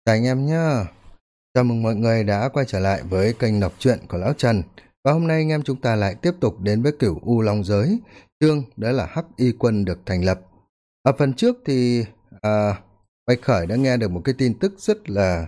Chào anh em nhé. Chào mừng mọi người đã quay trở lại với kênh đọc truyện của Lão Trần. Và hôm nay anh em chúng ta lại tiếp tục đến với cửu U Long Giới. Chương đó là Hắc Y Quân được thành lập. Ở phần trước thì Bạch Khởi đã nghe được một cái tin tức rất là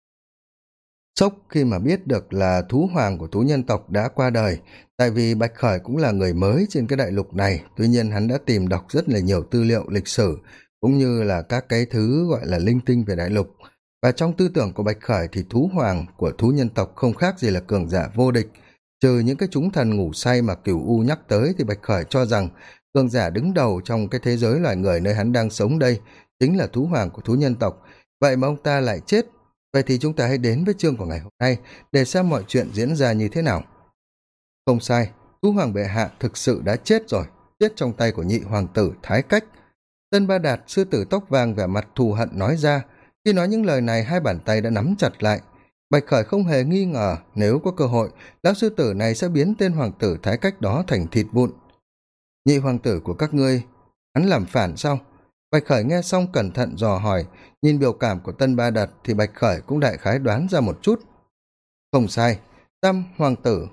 sốc khi mà biết được là thú hoàng của thú nhân tộc đã qua đời. Tại vì Bạch Khởi cũng là người mới trên cái đại lục này. Tuy nhiên hắn đã tìm đọc rất là nhiều tư liệu lịch sử cũng như là các cái thứ gọi là linh tinh về đại lục. Và trong tư tưởng của Bạch Khởi thì thú hoàng của thú nhân tộc không khác gì là cường giả vô địch. Trừ những cái chúng thần ngủ say mà Cửu U nhắc tới thì Bạch Khởi cho rằng cường giả đứng đầu trong cái thế giới loài người nơi hắn đang sống đây chính là thú hoàng của thú nhân tộc. Vậy mà ông ta lại chết. Vậy thì chúng ta hãy đến với chương của ngày hôm nay để xem mọi chuyện diễn ra như thế nào. Không sai, thú hoàng bệ hạ thực sự đã chết rồi, chết trong tay của nhị hoàng tử Thái Cách. Tân Ba Đạt, sư tử tóc vàng vẻ mặt thù hận nói ra. Khi nói những lời này hai bàn tay đã nắm chặt lại. Bạch Khởi không hề nghi ngờ nếu có cơ hội lão sư tử này sẽ biến tên hoàng tử Thái Cách đó thành thịt vụn. Nhị hoàng tử của các ngươi, hắn làm phản sao? Bạch Khởi nghe xong cẩn thận dò hỏi. Nhìn biểu cảm của Tân Ba Đạt thì Bạch Khởi cũng đại khái đoán ra một chút. Không sai, tam hoàng tử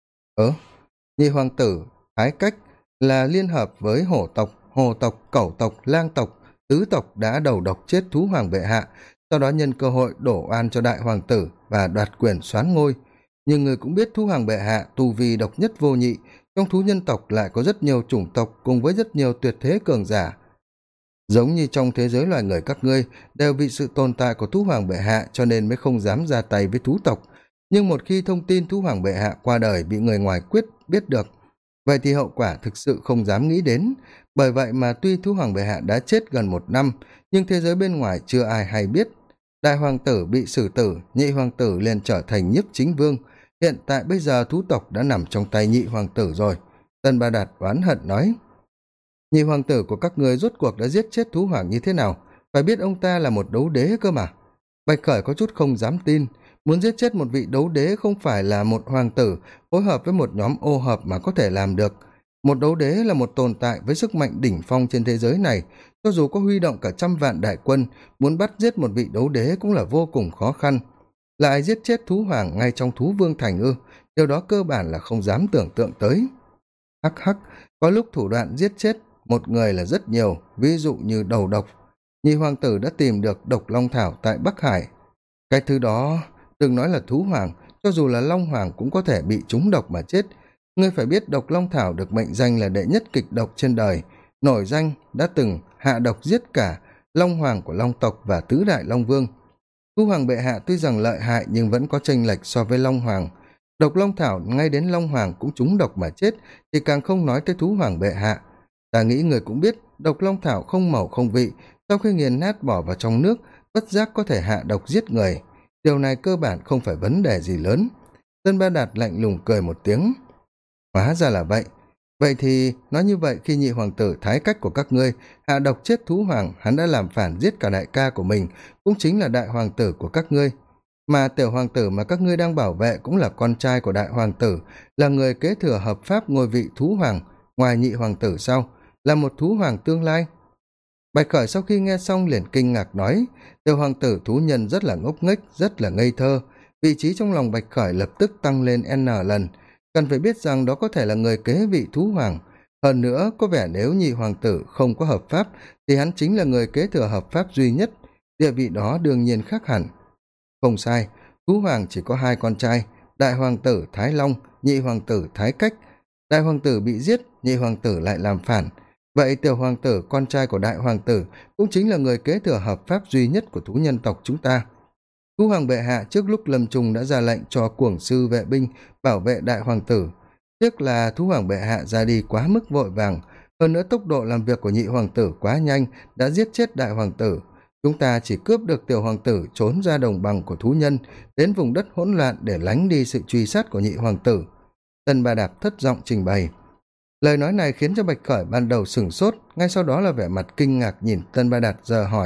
nhị hoàng tử Thái Cách là liên hợp với hổ tộc, hồ tộc, cẩu tộc, lang tộc, tứ tộc đã đầu độc chết thú hoàng bệ hạ, sau đó nhân cơ hội đổ oan cho đại hoàng tử và đoạt quyền soán ngôi. Nhưng người cũng biết thú hoàng bệ hạ tu vi độc nhất vô nhị, trong thú nhân tộc lại có rất nhiều chủng tộc cùng với rất nhiều tuyệt thế cường giả. Giống như trong thế giới loài người các ngươi đều vì sự tồn tại của thú hoàng bệ hạ cho nên mới không dám ra tay với thú tộc. Nhưng một khi thông tin thú hoàng bệ hạ qua đời bị người ngoài biết được, vậy thì hậu quả thực sự không dám nghĩ đến. Bởi vậy mà tuy thú hoàng bệ hạ đã chết gần 1 năm, nhưng thế giới bên ngoài chưa ai hay biết. Đại hoàng tử bị xử tử, nhị hoàng tử liền trở thành nhiếp chính vương. Hiện tại bây giờ thú tộc đã nằm trong tay nhị hoàng tử rồi. Tân Ba Đạt oán hận nói. Nhị hoàng tử của các người rốt cuộc đã giết chết thú hoàng như thế nào? Phải biết ông ta là một đấu đế cơ mà. Bạch Khởi có chút không dám tin. Muốn giết chết một vị đấu đế không phải là một hoàng tử phối hợp với một nhóm ô hợp mà có thể làm được. Một đấu đế là một tồn tại với sức mạnh đỉnh phong trên thế giới này. Cho dù có huy động cả 100 vạn đại quân, muốn bắt giết một vị đấu đế cũng là vô cùng khó khăn. Lại giết chết thú hoàng ngay trong thú vương thành ư? Điều đó cơ bản là không dám tưởng tượng tới. Hắc hắc, có lúc thủ đoạn giết chết một người là rất nhiều, ví dụ như đầu độc. Nhị hoàng tử đã tìm được độc long thảo tại Bắc Hải. Cái thứ đó, đừng nói là thú hoàng, cho dù là long hoàng cũng có thể bị trúng độc mà chết. Ngươi phải biết độc long thảo được mệnh danh là đệ nhất kịch độc trên đời, nổi danh đã từng hạ độc giết cả long hoàng của long tộc và tứ đại long vương. Thú hoàng bệ hạ tuy rằng lợi hại nhưng vẫn có chênh lệch so với long hoàng. Độc long thảo ngay đến long hoàng cũng trúng độc mà chết, thì càng không nói tới thú hoàng bệ hạ. Ta nghĩ người cũng biết độc long thảo không màu không vị, sau khi nghiền nát bỏ vào trong nước bất giác có thể hạ độc giết người. Điều này cơ bản không phải vấn đề gì lớn. Tân Ba Đạt lạnh lùng cười một tiếng. Hóa ra là vậy. Vậy thì nói như vậy, khi nhị hoàng tử Thái Cách của các ngươi hạ độc chết thú hoàng, hắn đã làm phản giết cả đại ca của mình, cũng chính là đại hoàng tử của các ngươi. Mà tiểu hoàng tử mà các ngươi đang bảo vệ cũng là con trai của đại hoàng tử, là người kế thừa hợp pháp ngôi vị thú hoàng. Ngoài nhị hoàng tử sau là một thú hoàng tương lai. Bạch Khởi sau khi nghe xong liền kinh ngạc nói. Tiểu hoàng tử thú nhân rất là ngốc nghếch, rất là ngây thơ. Vị trí trong lòng Bạch Khởi lập tức tăng lên n lần. Cần phải biết rằng đó có thể là người kế vị thú hoàng. Hơn nữa, có vẻ nếu nhị hoàng tử không có hợp pháp thì hắn chính là người kế thừa hợp pháp duy nhất. Địa vị đó đương nhiên khác hẳn. Không sai, thú hoàng chỉ có 2 con trai, đại hoàng tử Thái Long, nhị hoàng tử Thái Cách. Đại hoàng tử bị giết, nhị hoàng tử lại làm phản. Vậy tiểu hoàng tử, con trai của đại hoàng tử, cũng chính là người kế thừa hợp pháp duy nhất của thú nhân tộc chúng ta. Thú hoàng bệ hạ trước lúc lâm chung đã ra lệnh cho cuồng sư vệ binh bảo vệ đại hoàng tử. Tiếc là thú hoàng bệ hạ ra đi quá mức vội vàng, hơn nữa tốc độ làm việc của nhị hoàng tử quá nhanh đã giết chết đại hoàng tử. Chúng ta chỉ cướp được tiểu hoàng tử trốn ra đồng bằng của thú nhân, đến vùng đất hỗn loạn để lánh đi sự truy sát của nhị hoàng tử. Tân Ba Đạt thất giọng trình bày. Lời nói này khiến cho Bạch Khởi ban đầu sửng sốt, ngay sau đó là vẻ mặt kinh ngạc nhìn Tân Ba Đạt giờ hỏi.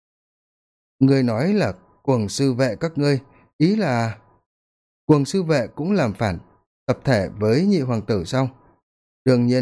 Người nói là cuồng sư vệ các ngươi, ý là cuồng sư vệ cũng làm phản tập thể với nhị hoàng tử sao? Đương nhiên,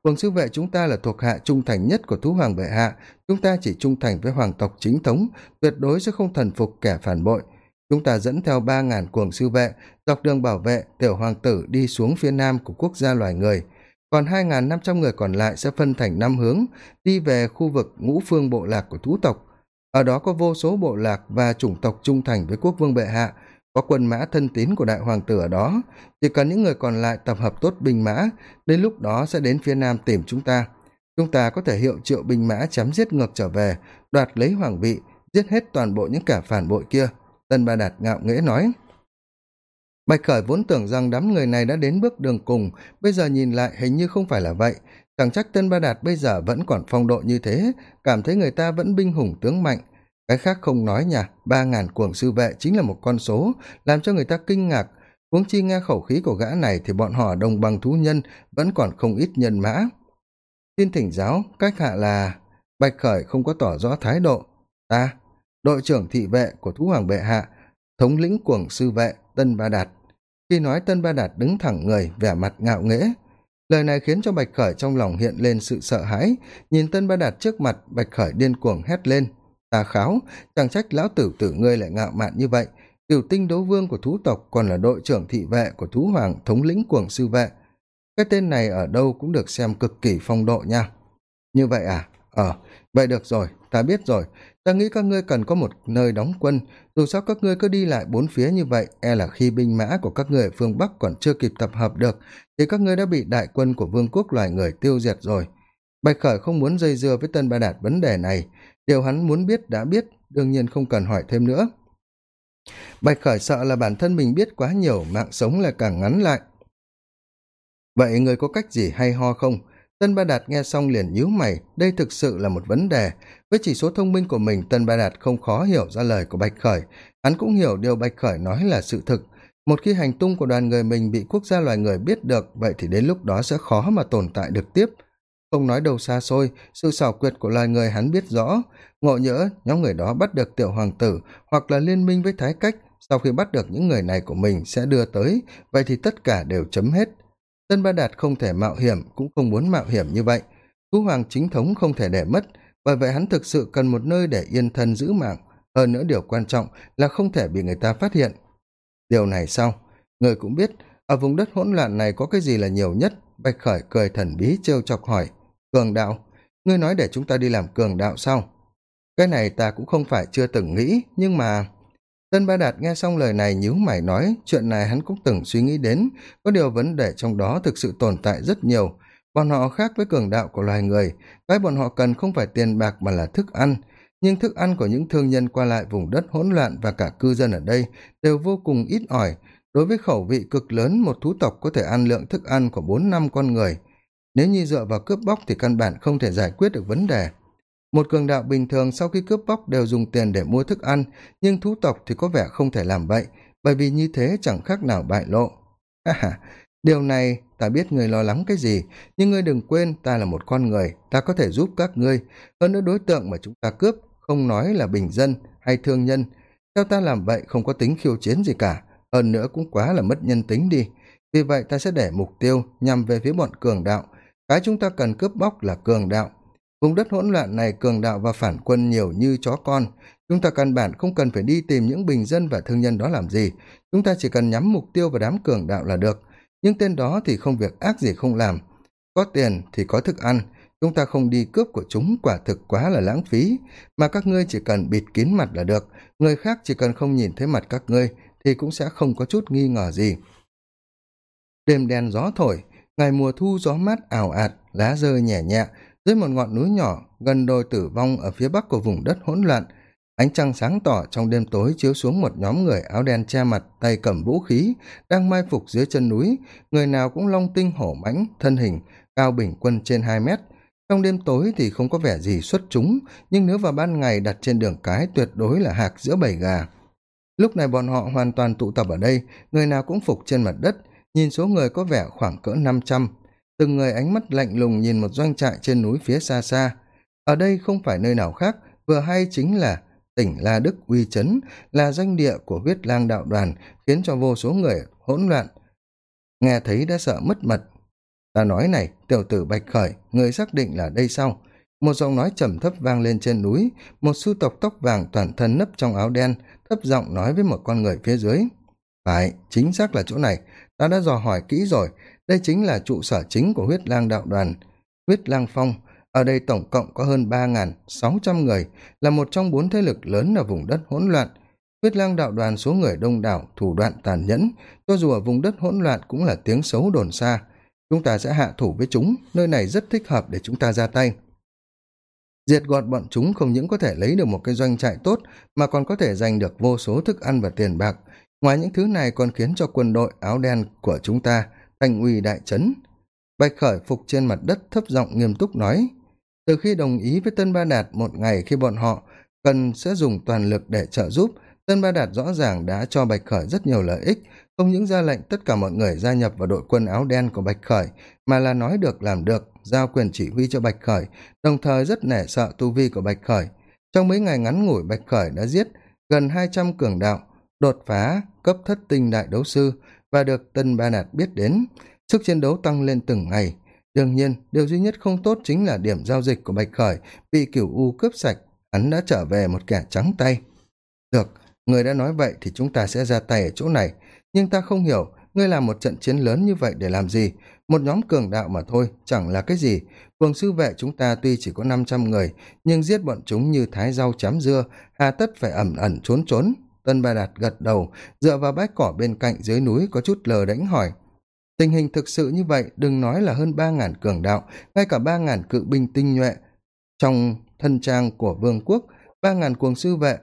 Quần sư vệ chúng ta là thuộc hạ trung thành nhất của thú hoàng bệ hạ, chúng ta chỉ trung thành với hoàng tộc chính thống, tuyệt đối sẽ không thần phục kẻ phản bội. Chúng ta dẫn theo 3.000 cuồng sư vệ, dọc đường bảo vệ tiểu hoàng tử đi xuống phía nam của quốc gia loài người. Còn 2.500 người còn lại sẽ phân thành 5 hướng, đi về khu vực ngũ phương bộ lạc của thú tộc. Ở đó có vô số bộ lạc và chủng tộc trung thành với quốc vương bệ hạ, có quân mã thân tín của đại hoàng tử ở đó. Chỉ cần những người còn lại tập hợp tốt binh mã, đến lúc đó sẽ đến phía nam tìm chúng ta. Chúng ta có thể hiệu triệu binh mã chém giết ngược trở về, đoạt lấy hoàng vị, giết hết toàn bộ những kẻ phản bội kia. Tân Ba Đạt ngạo nghễ nói. Bạch Khởi vốn tưởng rằng đám người này đã đến bước đường cùng, bây giờ nhìn lại hình như không phải là vậy. Chẳng trách Tân Ba Đạt bây giờ vẫn còn phong độ như thế, cảm thấy người ta vẫn binh hùng tướng mạnh. Cái khác không nói nha, 3.000 cuồng sư vệ chính là một con số, làm cho người ta kinh ngạc. Huống chi nghe khẩu khí của gã này thì bọn họ đồng bằng thú nhân vẫn còn không ít nhân mã. Xin thỉnh giáo, cách hạ là... Bạch Khởi không có tỏ rõ thái độ. Ta, đội trưởng thị vệ của thú hoàng bệ hạ, thống lĩnh cuồng sư vệ Tân Ba Đạt. Khi nói, Tân Ba Đạt đứng thẳng người, vẻ mặt ngạo nghễ. Lời này khiến cho Bạch Khởi trong lòng hiện lên sự sợ hãi. Nhìn Tân Ba Đạt trước mặt, Bạch Khởi điên cuồng hét lên. Ta kháo, chẳng trách lão tử tử ngươi lại ngạo mạn như vậy. Cửu tinh đấu vương của thú tộc còn là đội trưởng thị vệ của thú hoàng thống lĩnh cuồng sư vệ. Cái tên này ở đâu cũng được xem cực kỳ phong độ nha. Như vậy à? Vậy được rồi, ta biết rồi. Ta nghĩ các ngươi cần có một nơi đóng quân. Dù sao các ngươi cứ đi lại bốn phía như vậy, e là khi binh mã của các ngươi ở phương Bắc còn chưa kịp tập hợp được, thì các ngươi đã bị đại quân của vương quốc loài người tiêu diệt rồi. Bạch Khởi không muốn dây dưa với Tân Ba Đạt vấn đề này. Điều hắn muốn biết đã biết, đương nhiên không cần hỏi thêm nữa. Bạch Khởi sợ là bản thân mình biết quá nhiều, mạng sống lại càng ngắn lại. Vậy người có cách gì hay ho không? Tân Ba Đạt nghe xong liền nhíu mày, đây thực sự là một vấn đề. Với chỉ số thông minh của mình, Tân Ba Đạt không khó hiểu ra lời của Bạch Khởi. Hắn cũng hiểu điều Bạch Khởi nói là sự thực. Một khi hành tung của đoàn người mình bị quốc gia loài người biết được, vậy thì đến lúc đó sẽ khó mà tồn tại được tiếp. Không nói đâu xa xôi, sự xảo quyệt của loài người hắn biết rõ. Ngộ nhỡ, nhóm người đó bắt được tiểu hoàng tử, hoặc là liên minh với Thái Cách, sau khi bắt được những người này của mình sẽ đưa tới, vậy thì tất cả đều chấm hết. Tân Ba Đạt không thể mạo hiểm, cũng không muốn mạo hiểm như vậy. Thú hoàng chính thống không thể để mất, bởi vậy hắn thực sự cần một nơi để yên thân giữ mạng. Hơn nữa điều quan trọng là không thể bị người ta phát hiện. Điều này sao? Người cũng biết, ở vùng đất hỗn loạn này có cái gì là nhiều nhất? Bạch Khởi cười thần bí trêu chọc hỏi. Cường đạo? Ngươi nói để chúng ta đi làm cường đạo sao? Cái này ta cũng không phải chưa từng nghĩ, nhưng mà... Tân Ba Đạt nghe xong lời này nhíu mày nói, chuyện này hắn cũng từng suy nghĩ đến, có điều vấn đề trong đó thực sự tồn tại rất nhiều. Bọn họ khác với cường đạo của loài người, cái bọn họ cần không phải tiền bạc mà là thức ăn, nhưng thức ăn của những thương nhân qua lại vùng đất hỗn loạn và cả cư dân ở đây đều vô cùng ít ỏi. Đối với khẩu vị cực lớn, một thú tộc có thể ăn lượng thức ăn của 4-5 con người. Nếu như dựa vào cướp bóc thì căn bản không thể giải quyết được vấn đề. Một cường đạo bình thường sau khi cướp bóc đều dùng tiền để mua thức ăn, nhưng thú tộc thì có vẻ không thể làm vậy, bởi vì như thế chẳng khác nào bại lộ. Điều này ta biết ngươi lo lắng cái gì, nhưng ngươi đừng quên ta là một con người, ta có thể giúp các ngươi. Hơn nữa đối tượng mà chúng ta cướp không nói là bình dân hay thương nhân. Theo ta làm vậy không có tính khiêu chiến gì cả, hơn nữa cũng quá là mất nhân tính đi. Vì vậy ta sẽ để mục tiêu nhằm về phía bọn cường đạo. Cái chúng ta cần cướp bóc là cường đạo. Vùng đất hỗn loạn này cường đạo và phản quân nhiều như chó con. Chúng ta căn bản không cần phải đi tìm những bình dân và thương nhân đó làm gì. Chúng ta chỉ cần nhắm mục tiêu vào đám cường đạo là được. Nhưng tên đó thì không việc ác gì không làm. Có tiền thì có thức ăn. Chúng ta không đi cướp của chúng quả thực quá là lãng phí. Mà các ngươi chỉ cần bịt kín mặt là được. Người khác chỉ cần không nhìn thấy mặt các ngươi thì cũng sẽ không có chút nghi ngờ gì. Đêm đen gió thổi, ngày mùa thu gió mát ảo ạt, lá rơi nhẹ nhẹ. Dưới một ngọn núi nhỏ, gần đồi Tử Vong ở phía bắc của vùng đất hỗn loạn, ánh trăng sáng tỏ trong đêm tối chiếu xuống một nhóm người áo đen che mặt, tay cầm vũ khí, đang mai phục dưới chân núi, người nào cũng long tinh hổ mãnh, thân hình, cao bình quân trên 2 mét. Trong đêm tối thì không có vẻ gì xuất chúng, nhưng nếu vào ban ngày đặt trên đường cái tuyệt đối là hạc giữa bầy gà. Lúc này bọn họ hoàn toàn tụ tập ở đây, người nào cũng phục trên mặt đất, nhìn số người có vẻ khoảng cỡ 500. Từng người ánh mắt lạnh lùng nhìn một doanh trại trên núi phía xa xa. Ở đây không phải nơi nào khác, vừa hay chính là tỉnh La Đức uy chấn, là doanh địa của Huyết Lang đạo đoàn, khiến cho vô số người hỗn loạn. Nghe thấy đã sợ mất mật. Ta nói này, tiểu tử Bạch Khởi, người xác định là đây sao? Một giọng nói trầm thấp vang lên trên núi, một sư tộc tóc vàng toàn thân nấp trong áo đen, thấp giọng nói với một con người phía dưới. Phải, chính xác là chỗ này, ta đã dò hỏi kỹ rồi, đây chính là trụ sở chính của huyết lang đạo đoàn. Huyết lang phong, ở đây tổng cộng có hơn 3.600 người, là một trong 4 thế lực lớn ở vùng đất hỗn loạn. Huyết lang đạo đoàn số người đông đảo, thủ đoạn tàn nhẫn, cho dù ở vùng đất hỗn loạn cũng là tiếng xấu đồn xa. Chúng ta sẽ hạ thủ với chúng, nơi này rất thích hợp để chúng ta ra tay. Diệt gọt bọn chúng không những có thể lấy được một cái doanh trại tốt, mà còn có thể giành được vô số thức ăn và tiền bạc. Ngoài những thứ này còn khiến cho quân đội áo đen của chúng ta thành uy đại trấn. Bạch Khởi phục trên mặt đất thấp giọng nghiêm túc nói. Từ khi đồng ý với Tân Ba Đạt một ngày khi bọn họ cần sẽ dùng toàn lực để trợ giúp, Tân Ba Đạt rõ ràng đã cho Bạch Khởi rất nhiều lợi ích, không những ra lệnh tất cả mọi người gia nhập vào đội quân áo đen của Bạch Khởi, mà là nói được làm được, giao quyền chỉ huy cho Bạch Khởi, đồng thời rất nể sợ tu vi của Bạch Khởi. Trong mấy ngày ngắn ngủi, Bạch Khởi đã giết gần 200 cường đạo, đột phá cấp thất tinh đại đấu sư và được Tân Ba Đạt biết đến. Sức chiến đấu tăng lên từng ngày. Đương nhiên, điều duy nhất không tốt chính là điểm giao dịch của Bạch Khởi bị Cửu U cướp sạch, hắn đã trở về một kẻ trắng tay. Được, người đã nói vậy thì chúng ta sẽ ra tay ở chỗ này, nhưng ta không hiểu, ngươi làm một trận chiến lớn như vậy để làm gì? Một nhóm cường đạo mà thôi, chẳng là cái gì. Phường sư vệ chúng ta tuy chỉ có 500 người, nhưng giết bọn chúng như thái rau chám dưa, hà tất phải ẩn ẩn trốn trốn. Tân Ba Đạt gật đầu, dựa vào bãi cỏ bên cạnh dưới núi có chút lờ đễnh hỏi. Tình hình thực sự như vậy, đừng nói là hơn 3.000 cường đạo, ngay cả 3.000 cự binh tinh nhuệ trong thân trang của vương quốc, 3.000 cuồng sư vệ,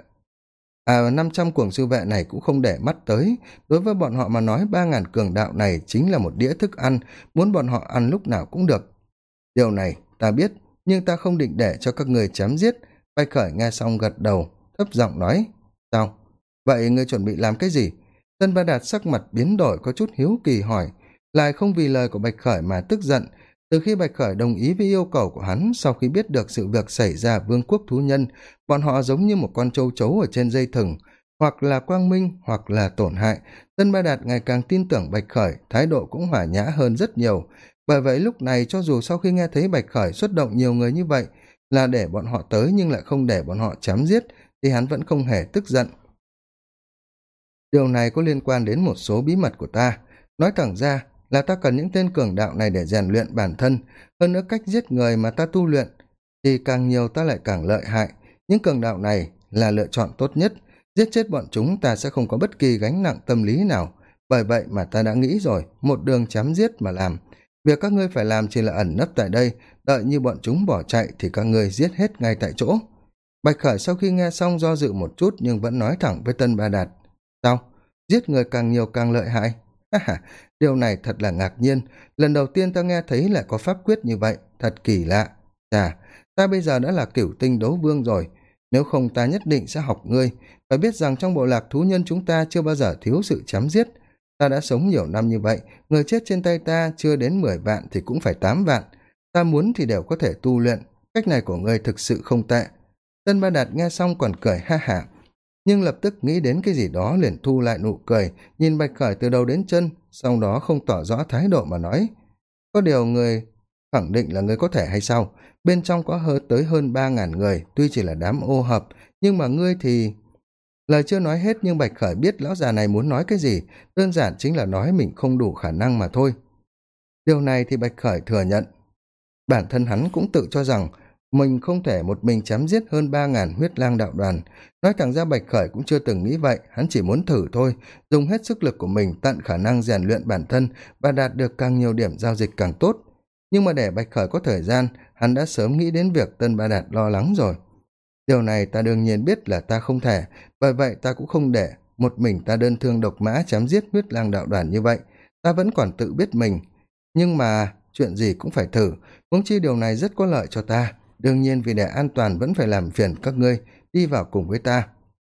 500 cuồng sư vệ này cũng không để mắt tới. Đối với bọn họ mà nói, 3.000 cường đạo này chính là một đĩa thức ăn, muốn bọn họ ăn lúc nào cũng được. Điều này ta biết, nhưng ta không định để cho các người chém giết. Bạch Khởi nghe xong gật đầu, thấp giọng nói. Sao? Vậy ngươi chuẩn bị làm cái gì? Tân Ba Đạt sắc mặt biến đổi, có chút hiếu kỳ hỏi, lại không vì lời của Bạch Khởi mà tức giận. Từ khi Bạch Khởi đồng ý với yêu cầu của hắn, sau khi biết được sự việc xảy ra vương quốc thú nhân, bọn họ giống như một con châu chấu ở trên dây thừng, hoặc là quang minh, hoặc là tổn hại. Tân Ba Đạt ngày càng tin tưởng Bạch Khởi, thái độ cũng hòa nhã hơn rất nhiều. Bởi vậy lúc này, cho dù sau khi nghe thấy Bạch Khởi xuất động nhiều người như vậy, là để bọn họ tới nhưng lại không để bọn họ chém giết, thì hắn vẫn không hề tức giận. Điều này có liên quan đến một số bí mật của ta. Nói thẳng ra là ta cần những tên cường đạo này để rèn luyện bản thân. Hơn nữa cách giết người mà ta tu luyện thì càng nhiều ta lại càng lợi hại. Những cường đạo này là lựa chọn tốt nhất. Giết chết bọn chúng ta sẽ không có bất kỳ gánh nặng tâm lý nào. Bởi vậy mà ta đã nghĩ rồi, một đường chém giết mà làm. Việc các ngươi phải làm chỉ là ẩn nấp tại đây, đợi như bọn chúng bỏ chạy thì các ngươi giết hết ngay tại chỗ. Bạch Khởi sau khi nghe xong do dự một chút nhưng vẫn nói thẳng với Tân Ba Đạt. Sao? Giết người càng nhiều càng lợi hại? Điều này thật là ngạc nhiên. Lần đầu tiên ta nghe thấy lại có pháp quyết như vậy, thật kỳ lạ. Chà, ta bây giờ đã là cửu tinh đấu vương rồi. Nếu không ta nhất định sẽ học ngươi. Phải biết rằng trong bộ lạc thú nhân chúng ta chưa bao giờ thiếu sự chém giết. Ta đã sống nhiều năm như vậy, người chết trên tay ta chưa đến 10 vạn thì cũng phải 8 vạn. Ta muốn thì đều có thể tu luyện. Cách này của ngươi thực sự không tệ. Tân Ba Đạt nghe xong còn cười ha hả, nhưng lập tức nghĩ đến cái gì đó liền thu lại nụ cười, nhìn Bạch Khởi từ đầu đến chân, sau đó không tỏ rõ thái độ mà nói. Có điều người khẳng định là người có thể hay sao? Bên trong có tới hơn 3.000 người, tuy chỉ là đám ô hợp, nhưng mà ngươi thì... Lời chưa nói hết nhưng Bạch Khởi biết lão già này muốn nói cái gì, đơn giản chính là nói mình không đủ khả năng mà thôi. Điều này thì Bạch Khởi thừa nhận. Bản thân hắn cũng tự cho rằng mình không thể một mình chém giết hơn 3.000 huyết lang đạo đoàn. Nói thẳng ra Bạch Khởi cũng chưa từng nghĩ vậy, hắn chỉ muốn thử thôi, dùng hết sức lực của mình tận khả năng rèn luyện bản thân và đạt được càng nhiều điểm giao dịch càng tốt. Nhưng mà để Bạch Khởi có thời gian, hắn đã sớm nghĩ đến việc Tân Ba Đạt lo lắng rồi. Điều này ta đương nhiên biết là ta không thể, bởi vậy ta cũng không để một mình ta đơn thương độc mã chém giết huyết lang đạo đoàn như vậy. Ta vẫn còn tự biết mình, nhưng mà chuyện gì cũng phải thử, huống chi điều này rất có lợi cho ta. Đương nhiên vì để an toàn vẫn phải làm phiền các ngươi đi vào cùng với ta.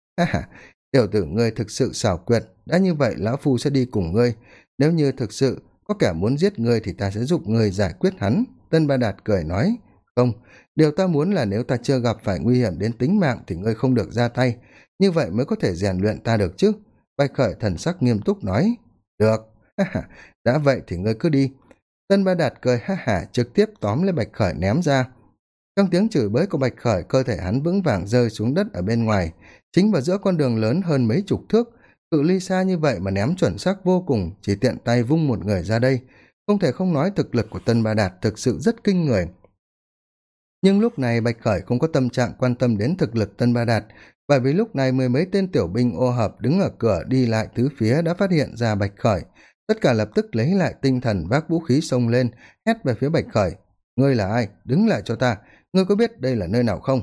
Tiểu tử ngươi thực sự xảo quyệt, đã như vậy lão phu sẽ đi cùng ngươi. Nếu như thực sự có kẻ muốn giết ngươi thì ta sẽ giúp ngươi giải quyết hắn. Tân Ba Đạt cười nói. Không, điều ta muốn là nếu ta chưa gặp phải nguy hiểm đến tính mạng thì ngươi không được ra tay, như vậy mới có thể rèn luyện ta được chứ. Bạch Khởi thần sắc nghiêm túc nói. Được, đã vậy thì ngươi cứ đi. Tân Ba Đạt cười ha hả trực tiếp tóm lấy Bạch Khởi ném ra. Trong tiếng chửi bới của Bạch Khởi, cơ thể hắn vững vàng rơi xuống đất ở bên ngoài, chính vào giữa con đường lớn hơn mấy chục thước. Cự ly xa như vậy mà ném chuẩn xác vô cùng, chỉ tiện tay vung một người ra đây. Không thể không nói thực lực của Tân Ba Đạt thực sự rất kinh người. Nhưng lúc này Bạch Khởi không có tâm trạng quan tâm đến thực lực Tân Ba Đạt, bởi vì lúc này mười mấy tên tiểu binh ô hợp đứng ở cửa đi lại tứ phía đã phát hiện ra Bạch Khởi. Tất cả lập tức lấy lại tinh thần, vác vũ khí xông lên, hét về phía Bạch Khởi. Ngươi là ai? Đứng lại cho ta. Ngươi có biết đây là nơi nào không?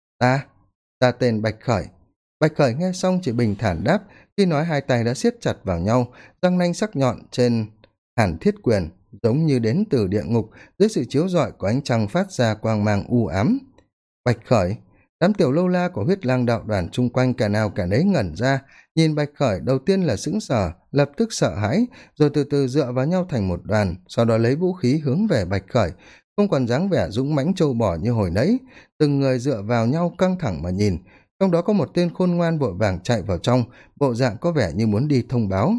Ta tên Bạch Khởi. Bạch Khởi nghe xong chỉ bình thản đáp, khi nói hai tay đã siết chặt vào nhau, răng nanh sắc nhọn trên Hàn Thiết Quyền giống như đến từ địa ngục, dưới sự chiếu rọi của ánh trăng phát ra quang mang u ám. Bạch Khởi. Đám tiểu lâu la của Huyết Lang đạo đoàn chung quanh cả nào cả nấy ngẩn ra, nhìn Bạch Khởi đầu tiên là sững sờ, lập tức sợ hãi, rồi từ từ dựa vào nhau thành một đoàn, sau đó lấy vũ khí hướng về Bạch Khởi, không còn dáng vẻ dũng mãnh trâu bò như hồi nãy. Từng người dựa vào nhau căng thẳng mà nhìn, trong đó có một tên khôn ngoan vội vàng chạy vào trong, bộ dạng có vẻ như muốn đi thông báo.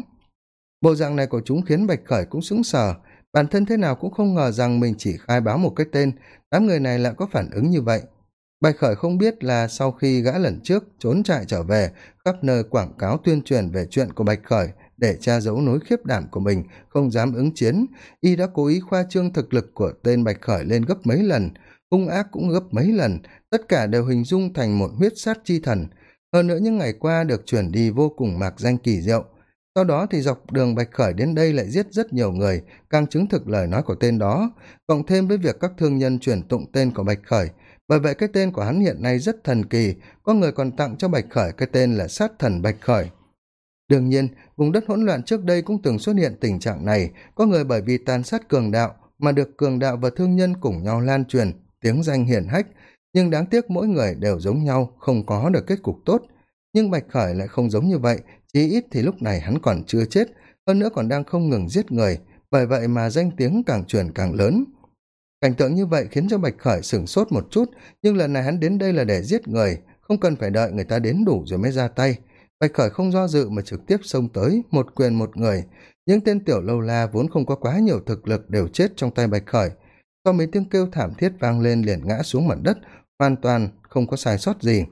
Bộ dạng này của chúng khiến Bạch Khởi cũng sững sờ, bản thân thế nào cũng không ngờ rằng mình chỉ khai báo một cái tên, đám người này lại có phản ứng như vậy. Bạch Khởi không biết là sau khi gã lần trước trốn trại trở về, khắp nơi quảng cáo tuyên truyền về chuyện của Bạch Khởi để tra giấu nỗi khiếp đảm của mình, không dám ứng chiến, y đã cố ý khoa trương thực lực của tên Bạch Khởi lên gấp mấy lần, hung ác cũng gấp mấy lần, tất cả đều hình dung thành một huyết sát chi thần. Hơn nữa những ngày qua được chuyển đi vô cùng mạc danh kỳ diệu. Sau đó thì dọc đường Bạch Khởi đến đây lại giết rất nhiều người, càng chứng thực lời nói của tên đó, cộng thêm với việc các thương nhân truyền tụng tên của Bạch Khởi. Bởi vậy cái tên của hắn hiện nay rất thần kỳ, có người còn tặng cho Bạch Khởi cái tên là sát thần Bạch Khởi. Đương nhiên, vùng đất hỗn loạn trước đây cũng từng xuất hiện tình trạng này, có người bởi vì tàn sát cường đạo mà được cường đạo và thương nhân cùng nhau lan truyền, tiếng danh hiển hách, nhưng đáng tiếc mỗi người đều giống nhau, không có được kết cục tốt. Nhưng Bạch Khởi lại không giống như vậy, chí ít thì lúc này hắn còn chưa chết, hơn nữa còn đang không ngừng giết người, bởi vậy mà danh tiếng càng truyền càng lớn. Cảnh tượng như vậy khiến cho Bạch Khởi sửng sốt một chút, nhưng lần này hắn đến đây là để giết người, không cần phải đợi người ta đến đủ rồi mới ra tay. Bạch Khởi không do dự mà trực tiếp xông tới, một quyền một người. Những tên tiểu lâu la vốn không có quá nhiều thực lực đều chết trong tay Bạch Khởi. Sau mấy tiếng kêu thảm thiết vang lên liền ngã xuống mặt đất, hoàn toàn không có sai sót gì.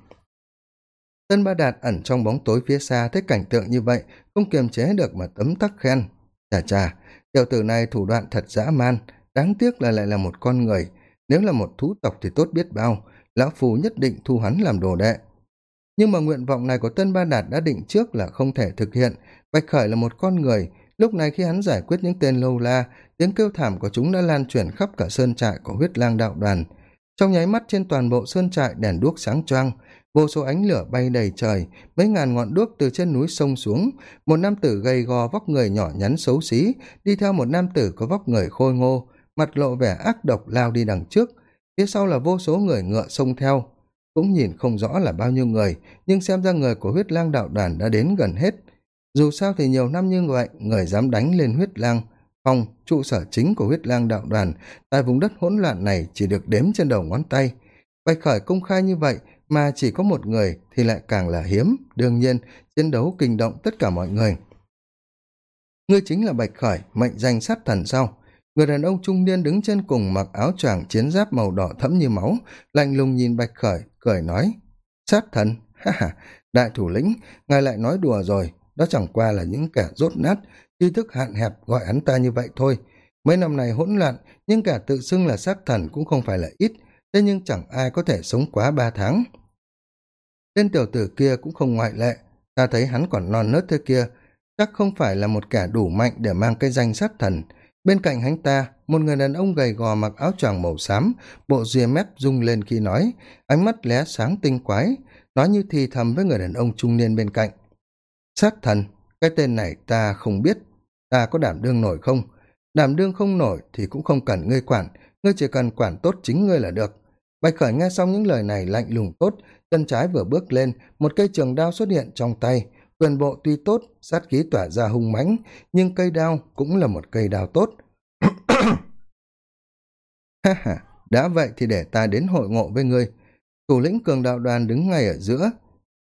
Tân Ba Đạt ẩn trong bóng tối phía xa thấy cảnh tượng như vậy, không kiềm chế được mà tấm tắc khen. Chà, tiểu tử này thủ đoạn thật dã man, đáng tiếc là lại là một con người, nếu là một thú tộc thì tốt biết bao, lão phu nhất định thu hắn làm đồ đệ. Nhưng mà nguyện vọng này của Tân Ba Đạt đã định trước là không thể thực hiện. Bạch Khởi là một con người, lúc này khi hắn giải quyết những tên lâu la, tiếng kêu thảm của chúng đã lan truyền khắp cả sơn trại của Huyết Lang đạo đoàn. Trong nháy mắt trên toàn bộ sơn trại đèn đuốc sáng choang, vô số ánh lửa bay đầy trời, mấy ngàn ngọn đuốc từ trên núi xông xuống, một nam tử gầy gò vóc người nhỏ nhắn xấu xí đi theo một nam tử có vóc người khôi ngô, mặt lộ vẻ ác độc lao đi đằng trước, phía sau là vô số người ngựa xông theo. Cũng nhìn không rõ là bao nhiêu người, nhưng xem ra người của Huyết Lang đạo đoàn đã đến gần hết. Dù sao thì nhiều năm như vậy, người dám đánh lên Huyết Lang Phong, trụ sở chính của Huyết Lang đạo đoàn, tại vùng đất hỗn loạn này chỉ được đếm trên đầu ngón tay. Bạch Khởi công khai như vậy mà chỉ có một người thì lại càng là hiếm, đương nhiên chiến đấu kinh động tất cả mọi người. Ngươi chính là Bạch Khởi, mệnh danh sát thần sao? Người đàn ông trung niên đứng trên cùng mặc áo choàng chiến giáp màu đỏ thẫm như máu, lạnh lùng nhìn Bạch Khởi, cười nói: Sát thần? Ha ha, đại thủ lĩnh, ngài lại nói đùa rồi, đó chẳng qua là những kẻ dốt nát, tri thức hạn hẹp gọi hắn ta như vậy thôi. Mấy năm này hỗn loạn, nhưng cả tự xưng là sát thần cũng không phải là ít, thế nhưng chẳng ai có thể sống quá 3 tháng. Tên tiểu tử kia cũng không ngoại lệ, ta thấy hắn còn non nớt thế kia, chắc không phải là một kẻ đủ mạnh để mang cái danh sát thần. Bên cạnh hắn ta, một người đàn ông gầy gò mặc áo choàng màu xám, bộ ria mép rung lên khi nói, ánh mắt lóe sáng tinh quái, nói như thì thầm với người đàn ông trung niên bên cạnh. Sát thần, cái tên này ta không biết, ta có đảm đương nổi không? Đảm đương không nổi thì cũng không cần ngươi quản, ngươi chỉ cần quản tốt chính ngươi là được. Bạch Khởi nghe xong những lời này lạnh lùng tốt, chân trái vừa bước lên, một cây trường đao xuất hiện trong tay, quyền bộ tuy tốt, sát khí tỏa ra hung mãnh, nhưng cây đao cũng là một cây đao tốt. Ha ha, đã vậy thì để ta đến hội ngộ với ngươi. Thủ lĩnh cường đạo đoàn đứng ngay ở giữa,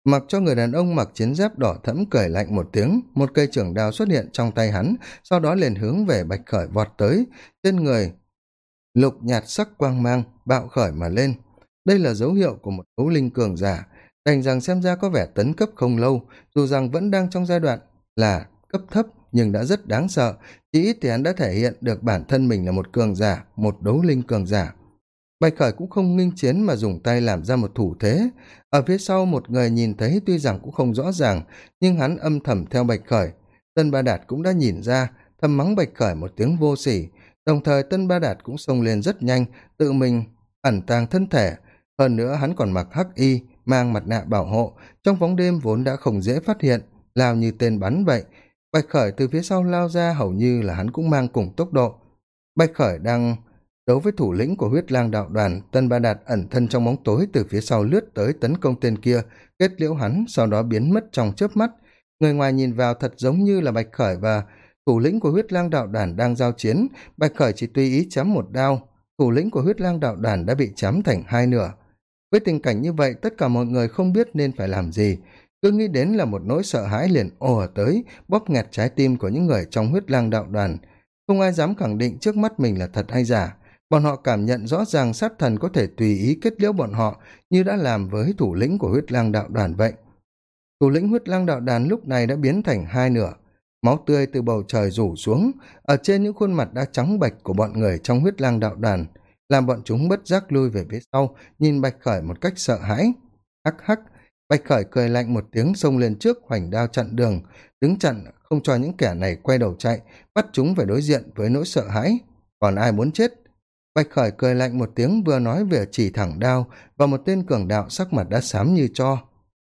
Mặc cho người đàn ông mặc chiến giáp đỏ thẫm cười lạnh một tiếng, một cây chưởng đao xuất hiện trong tay hắn, sau đó liền hướng về Bạch Khởi vọt tới, trên người lục nhạt sắc quang mang bạo khởi mà lên. Đây là dấu hiệu của một đấu linh cường giả, đành rằng xem ra có vẻ tấn cấp không lâu, dù rằng vẫn đang trong giai đoạn là cấp thấp nhưng đã rất đáng sợ, chỉ ít thì hắn đã thể hiện được bản thân mình là một cường giả, một đấu linh cường giả. Bạch Khởi cũng không nghênh chiến mà dùng tay làm ra một thủ thế. Ở phía sau một người nhìn thấy tuy rằng cũng không rõ ràng, nhưng hắn âm thầm theo Bạch Khởi. Tân Ba Đạt cũng đã nhìn ra, thầm mắng Bạch Khởi một tiếng vô sỉ. Đồng thời Tân Ba Đạt cũng xông lên rất nhanh, tự mình ẩn tàng thân thể. Hơn nữa hắn còn mặc hắc y, mang mặt nạ bảo hộ, trong bóng đêm vốn đã không dễ phát hiện, lao như tên bắn vậy. Bạch Khởi từ phía sau lao ra hầu như là hắn cũng mang cùng tốc độ. Bạch Khởi đang đấu với thủ lĩnh của huyết lang đạo đoàn, Tân Ba Đạt ẩn thân trong bóng tối từ phía sau lướt tới tấn công tên kia, kết liễu hắn, sau đó biến mất trong chớp mắt. Người ngoài nhìn vào thật giống như là Bạch Khởi và thủ lĩnh của huyết lang đạo đoàn đang giao chiến. Bạch Khởi chỉ tùy ý chém một đao, thủ lĩnh của huyết lang đạo đoàn đã bị chém thành hai nửa. Với tình cảnh như vậy, tất cả mọi người không biết nên phải làm gì, cứ nghĩ đến là một nỗi sợ hãi liền ùa tới, bóp nghẹt trái tim của những người trong huyết lang đạo đoàn. Không ai dám khẳng định trước mắt mình là thật hay giả. Bọn họ cảm nhận rõ ràng sát thần có thể tùy ý kết liễu bọn họ như đã làm với thủ lĩnh của huyết lang đạo đoàn vậy. Thủ lĩnh huyết lang đạo đoàn lúc này đã biến thành hai nửa. Máu tươi từ bầu trời rủ xuống, ở trên những khuôn mặt đã trắng bệch của bọn người trong huyết lang đạo đoàn, làm bọn chúng bất giác lui về phía sau, nhìn Bạch Khởi một cách sợ hãi. Hắc hắc, Bạch Khởi cười lạnh một tiếng xông lên trước hoành đao chặn đường, đứng chặn không cho những kẻ này quay đầu chạy, bắt chúng phải đối diện với nỗi sợ hãi. Còn ai muốn chết? Bạch Khởi cười lạnh một tiếng vừa nói vừa chỉ thẳng đao và một tên cường đạo sắc mặt đã xám như tro.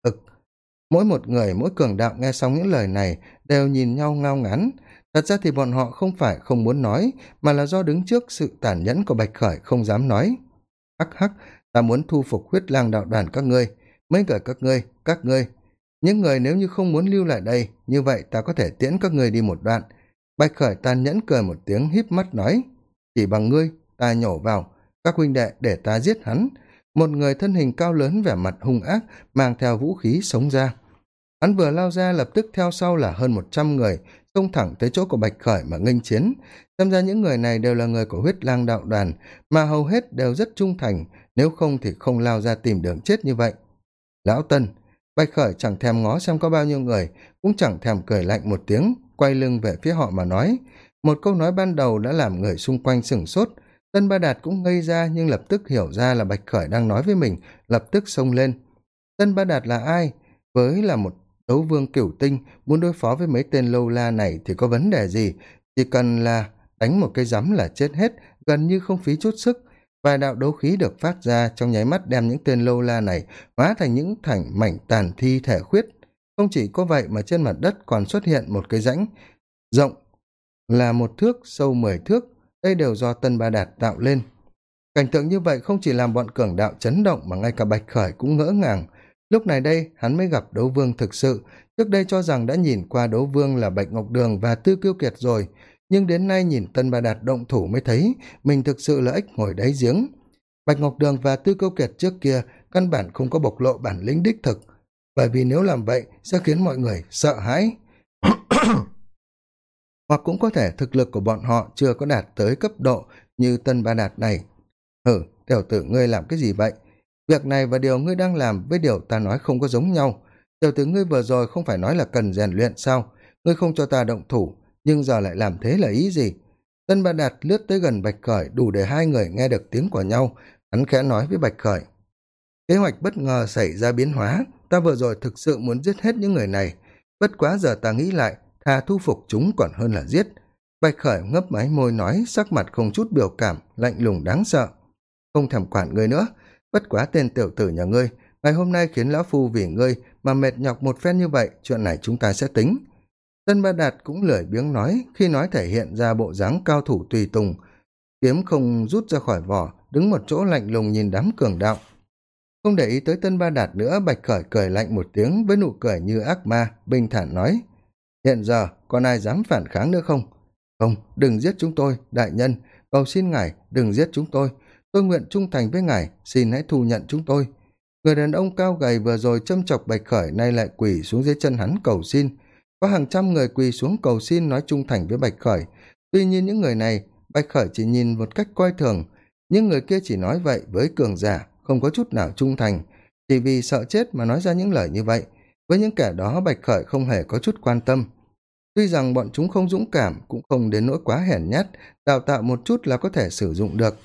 Mỗi một người, mỗi cường đạo nghe xong những lời này đều nhìn nhau ngao ngán. Thật ra thì bọn họ không phải không muốn nói, mà là do đứng trước sự tàn nhẫn của Bạch Khởi không dám nói. Hắc hắc, ta muốn thu phục huyết lang đạo đoàn các ngươi, mấy người các ngươi. Những người nếu như không muốn lưu lại đây, như vậy ta có thể tiễn các ngươi đi một đoạn. Bạch Khởi tàn nhẫn cười một tiếng híp mắt nói, chỉ bằng ngươi, ta nhổ vào, các huynh đệ để ta giết hắn. Một người thân hình cao lớn vẻ mặt hung ác, mang theo vũ khí sống ra. Hắn vừa lao ra lập tức theo sau là hơn 100 người, xông thẳng tới chỗ của Bạch Khởi mà nghênh chiến. Xem ra những người này đều là người của huyết lang đạo đoàn, mà hầu hết đều rất trung thành, nếu không thì không lao ra tìm đường chết như vậy. Lão Tân, Bạch Khởi chẳng thèm ngó xem có bao nhiêu người, cũng chẳng thèm cười lạnh một tiếng, quay lưng về phía họ mà nói. Một câu nói ban đầu đã làm người xung quanh sửng sốt. Tân Ba Đạt cũng ngây ra nhưng lập tức hiểu ra là Bạch Khởi đang nói với mình, lập tức xông lên. Tân Ba Đạt là ai? Với là một đấu vương cửu tinh, muốn đối phó với mấy tên lâu la này thì có vấn đề gì? Chỉ cần là đánh một cái rắm là chết hết, gần như không phí chút sức. Vài đạo đấu khí được phát ra trong nháy mắt đem những tên lâu la này hóa thành những mảnh tàn thi thể khuyết. Không chỉ có vậy mà trên mặt đất còn xuất hiện một cái rãnh rộng là 1 thước, sâu 10 thước. Đây đều do Tân Ba Đạt tạo lên. Cảnh tượng như vậy không chỉ làm bọn cường đạo chấn động mà ngay cả Bạch Khởi cũng ngỡ ngàng. Lúc này đây hắn mới gặp đấu vương thực sự. Trước đây cho rằng đã nhìn qua đấu vương là Bạch Ngọc Đường và Tư Kiêu Kiệt rồi, nhưng đến nay nhìn Tân Ba Đạt động thủ mới thấy mình thực sự là ếch ngồi đáy giếng. Bạch Ngọc Đường và Tư Kiêu Kiệt trước kia căn bản không có bộc lộ bản lĩnh đích thực, bởi vì nếu làm vậy sẽ khiến mọi người sợ hãi. Hoặc cũng có thể thực lực của bọn họ chưa có đạt tới cấp độ như Tân Ba Đạt này. Hử, tiểu tử ngươi làm cái gì vậy? Việc này và điều ngươi đang làm với điều ta nói không có giống nhau. Tiểu tử ngươi vừa rồi không phải nói là cần rèn luyện sao? Ngươi không cho ta động thủ, nhưng giờ lại làm thế là ý gì? Tân Ba Đạt lướt tới gần Bạch Khởi đủ để hai người nghe được tiếng của nhau. Hắn khẽ nói với Bạch Khởi. Kế hoạch bất ngờ xảy ra biến hóa, ta vừa rồi thực sự muốn giết hết những người này. Bất quá giờ ta nghĩ lại, thà thu phục chúng còn hơn là giết. Bạch Khởi ngấp máy môi nói, sắc mặt không chút biểu cảm, lạnh lùng đáng sợ. Không thèm quản ngươi nữa, bất quá tên tiểu tử nhà ngươi, ngày hôm nay khiến lão phu vì ngươi mà mệt nhọc một phen như vậy, chuyện này chúng ta sẽ tính. Tân Ba Đạt cũng lười biếng nói, khi nói thể hiện ra bộ dáng cao thủ tùy tùng, kiếm không rút ra khỏi vỏ, đứng một chỗ lạnh lùng nhìn đám cường đạo. Không để ý tới Tân Ba Đạt nữa, Bạch Khởi cười lạnh một tiếng với nụ cười như ác ma, bình thản nói, hiện giờ còn ai dám phản kháng nữa không? Không, đừng giết chúng tôi, đại nhân, cầu xin ngài đừng giết chúng tôi nguyện trung thành với ngài, xin hãy thu nhận chúng tôi. Người đàn ông cao gầy vừa rồi châm chọc Bạch Khởi nay lại quỳ xuống dưới chân hắn cầu xin. Có hàng trăm người quỳ xuống cầu xin nói trung thành với Bạch Khởi. Tuy nhiên những người này, Bạch Khởi chỉ nhìn một cách coi thường. Những người kia chỉ nói vậy với cường giả, không có chút nào trung thành. Chỉ vì sợ chết mà nói ra những lời như vậy. Với những kẻ đó Bạch Khởi không hề có chút quan tâm. Tuy rằng bọn chúng không dũng cảm, cũng không đến nỗi quá hèn nhát, đào tạo một chút là có thể sử dụng được.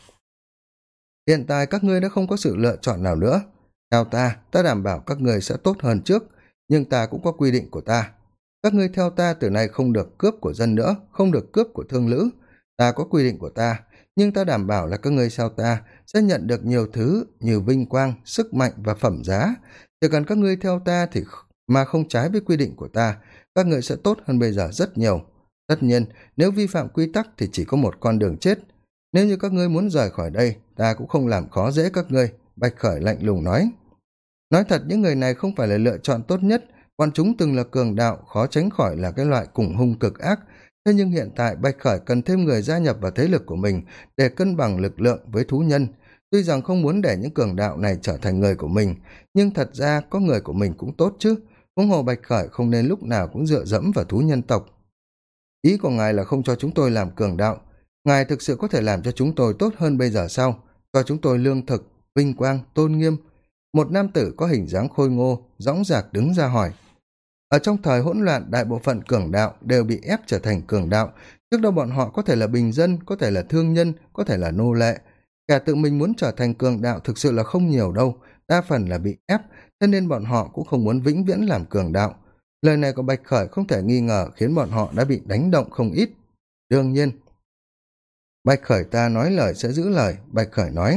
Hiện tại các ngươi đã không có sự lựa chọn nào nữa. Theo ta đảm bảo các ngươi sẽ tốt hơn trước, nhưng ta cũng có quy định của ta. Các ngươi theo ta từ nay không được cướp của dân nữa, không được cướp của thương lữ. Ta có quy định của ta, nhưng ta đảm bảo là các ngươi sau ta sẽ nhận được nhiều thứ như vinh quang, sức mạnh và phẩm giá. Chỉ cần các ngươi theo ta thì mà không trái với quy định của ta, các ngươi sẽ tốt hơn bây giờ rất nhiều. Tất nhiên, nếu vi phạm quy tắc thì chỉ có một con đường chết. Nếu như các ngươi muốn rời khỏi đây, ta cũng không làm khó dễ các ngươi, Bạch Khởi lạnh lùng nói. Nói thật những người này không phải là lựa chọn tốt nhất, bọn chúng từng là cường đạo, khó tránh khỏi là cái loại cùng hung cực ác. Thế nhưng hiện tại Bạch Khởi cần thêm người gia nhập vào thế lực của mình để cân bằng lực lượng với thú nhân. Tuy rằng không muốn để những cường đạo này trở thành người của mình, nhưng thật ra có người của mình cũng tốt chứ. Huống hồ Bạch Khởi không nên lúc nào cũng dựa dẫm vào thú nhân tộc. Ý của ngài là không cho chúng tôi làm cường đạo. Ngài thực sự có thể làm cho chúng tôi tốt hơn bây giờ sao? Cho chúng tôi lương thực, vinh quang, tôn nghiêm. Một nam tử có hình dáng khôi ngô, dõng dạc đứng ra hỏi. Ở trong thời hỗn loạn, đại bộ phận cường đạo đều bị ép trở thành cường đạo. Trước đó bọn họ có thể là bình dân, có thể là thương nhân, có thể là nô lệ. Kẻ tự mình muốn trở thành cường đạo thực sự là không nhiều đâu, đa phần là bị ép, thế nên bọn họ cũng không muốn vĩnh viễn làm cường đạo. Lời này của Bạch Khởi không thể nghi ngờ khiến bọn họ đã bị đánh động không ít. Đương nhiên, Bạch Khởi ta nói lời sẽ giữ lời, Bạch Khởi nói.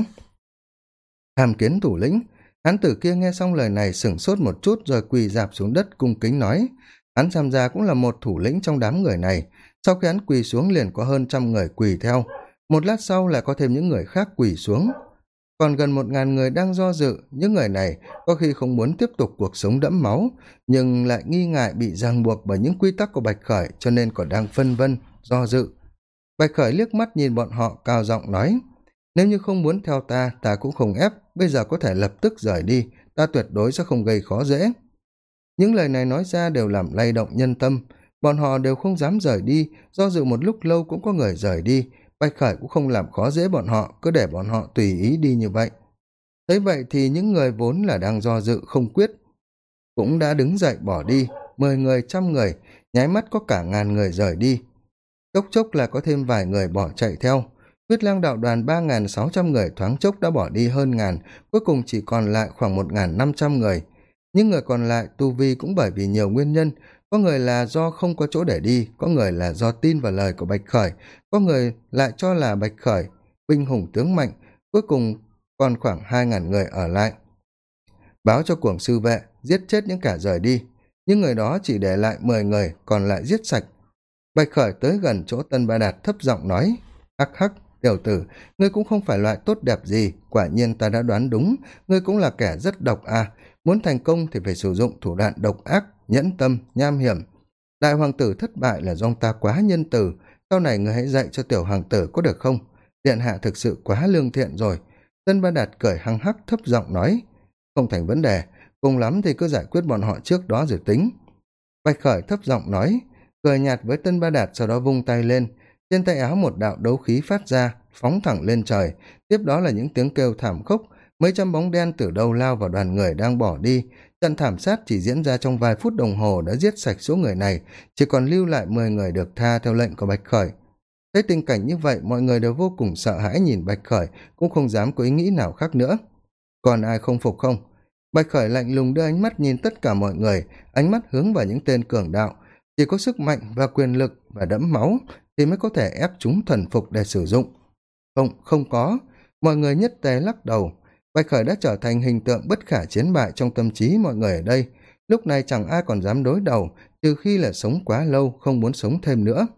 Hàm Kiến thủ lĩnh, hán tử kia nghe xong lời này sửng sốt một chút rồi quỳ rạp xuống đất cung kính nói. Hắn tham gia cũng là một thủ lĩnh trong đám người này. Sau khi hắn quỳ xuống liền có hơn 100 người quỳ theo. Một lát sau lại có thêm những người khác quỳ xuống. Còn gần 1000 người đang do dự, những người này có khi không muốn tiếp tục cuộc sống đẫm máu, nhưng lại nghi ngại bị ràng buộc bởi những quy tắc của Bạch Khởi cho nên còn đang phân vân, do dự. Bạch Khởi liếc mắt nhìn bọn họ cao giọng nói, nếu như không muốn theo ta cũng không ép, bây giờ có thể lập tức rời đi, ta tuyệt đối sẽ không gây khó dễ. Những lời này nói ra đều làm lay động nhân tâm, bọn họ đều không dám rời đi, do dự một lúc lâu cũng có người rời đi, Bạch Khởi cũng không làm khó dễ bọn họ, cứ để bọn họ tùy ý đi như vậy. Thấy vậy thì những người vốn là đang do dự không quyết, cũng đã đứng dậy bỏ đi, 10 người, 100 người, nháy mắt có cả 1000 người rời đi. Chốc chốc là có thêm vài người bỏ chạy theo. Huyết Lang đạo đoàn 3600 người thoáng chốc đã bỏ đi hơn 1000, cuối cùng chỉ còn lại khoảng 1500 người. Những người còn lại tu vi cũng bởi vì nhiều nguyên nhân, có người là do không có chỗ để đi, có người là do tin vào lời của Bạch Khởi, có người lại cho là Bạch Khởi binh hùng tướng mạnh, cuối cùng còn khoảng 2000 người ở lại. Báo cho cuồng sư vệ, giết chết những kẻ rời đi. Những người đó chỉ để lại 10 người, còn lại giết sạch. Bạch Khởi tới gần chỗ Tân Ba Đạt thấp giọng nói, hắc hắc, tiểu tử, ngươi cũng không phải loại tốt đẹp gì, quả nhiên ta đã đoán đúng, ngươi cũng là kẻ rất độc à, muốn thành công thì phải sử dụng thủ đoạn độc ác, nhẫn tâm, nham hiểm. Đại hoàng tử thất bại là do ta quá nhân từ, sau này ngươi hãy dạy cho tiểu hoàng tử có được không? Điện hạ thực sự quá lương thiện rồi. Tân Ba Đạt cười hăng hắc thấp giọng nói, không thành vấn đề, cùng lắm thì cứ giải quyết bọn họ trước đó rồi tính. Bạch Khởi thấp giọng nói, cười nhạt với Tân Ba Đạt, sau đó vung tay lên, trên tay áo một đạo đấu khí phát ra, phóng thẳng lên trời, tiếp đó là những tiếng kêu thảm khốc, mấy trăm bóng đen từ đâu lao vào đoàn người đang bỏ đi. Trận thảm sát chỉ diễn ra trong vài phút đồng hồ đã giết sạch số người này, chỉ còn lưu lại 10 người được tha theo lệnh của Bạch Khởi. Thấy tình cảnh như vậy, mọi người đều vô cùng sợ hãi nhìn Bạch Khởi, cũng không dám có ý nghĩ nào khác nữa. Còn ai không phục không? Bạch Khởi lạnh lùng đưa ánh mắt nhìn tất cả mọi người, ánh mắt hướng vào những tên cường đạo. Chỉ có sức mạnh và quyền lực và đẫm máu thì mới có thể ép chúng thuần phục để sử dụng. Không có. Mọi người nhất tề lắc đầu. Bạch Khởi đã trở thành hình tượng bất khả chiến bại trong tâm trí mọi người ở đây. Lúc này chẳng ai còn dám đối đầu, trừ khi là sống quá lâu, không muốn sống thêm nữa.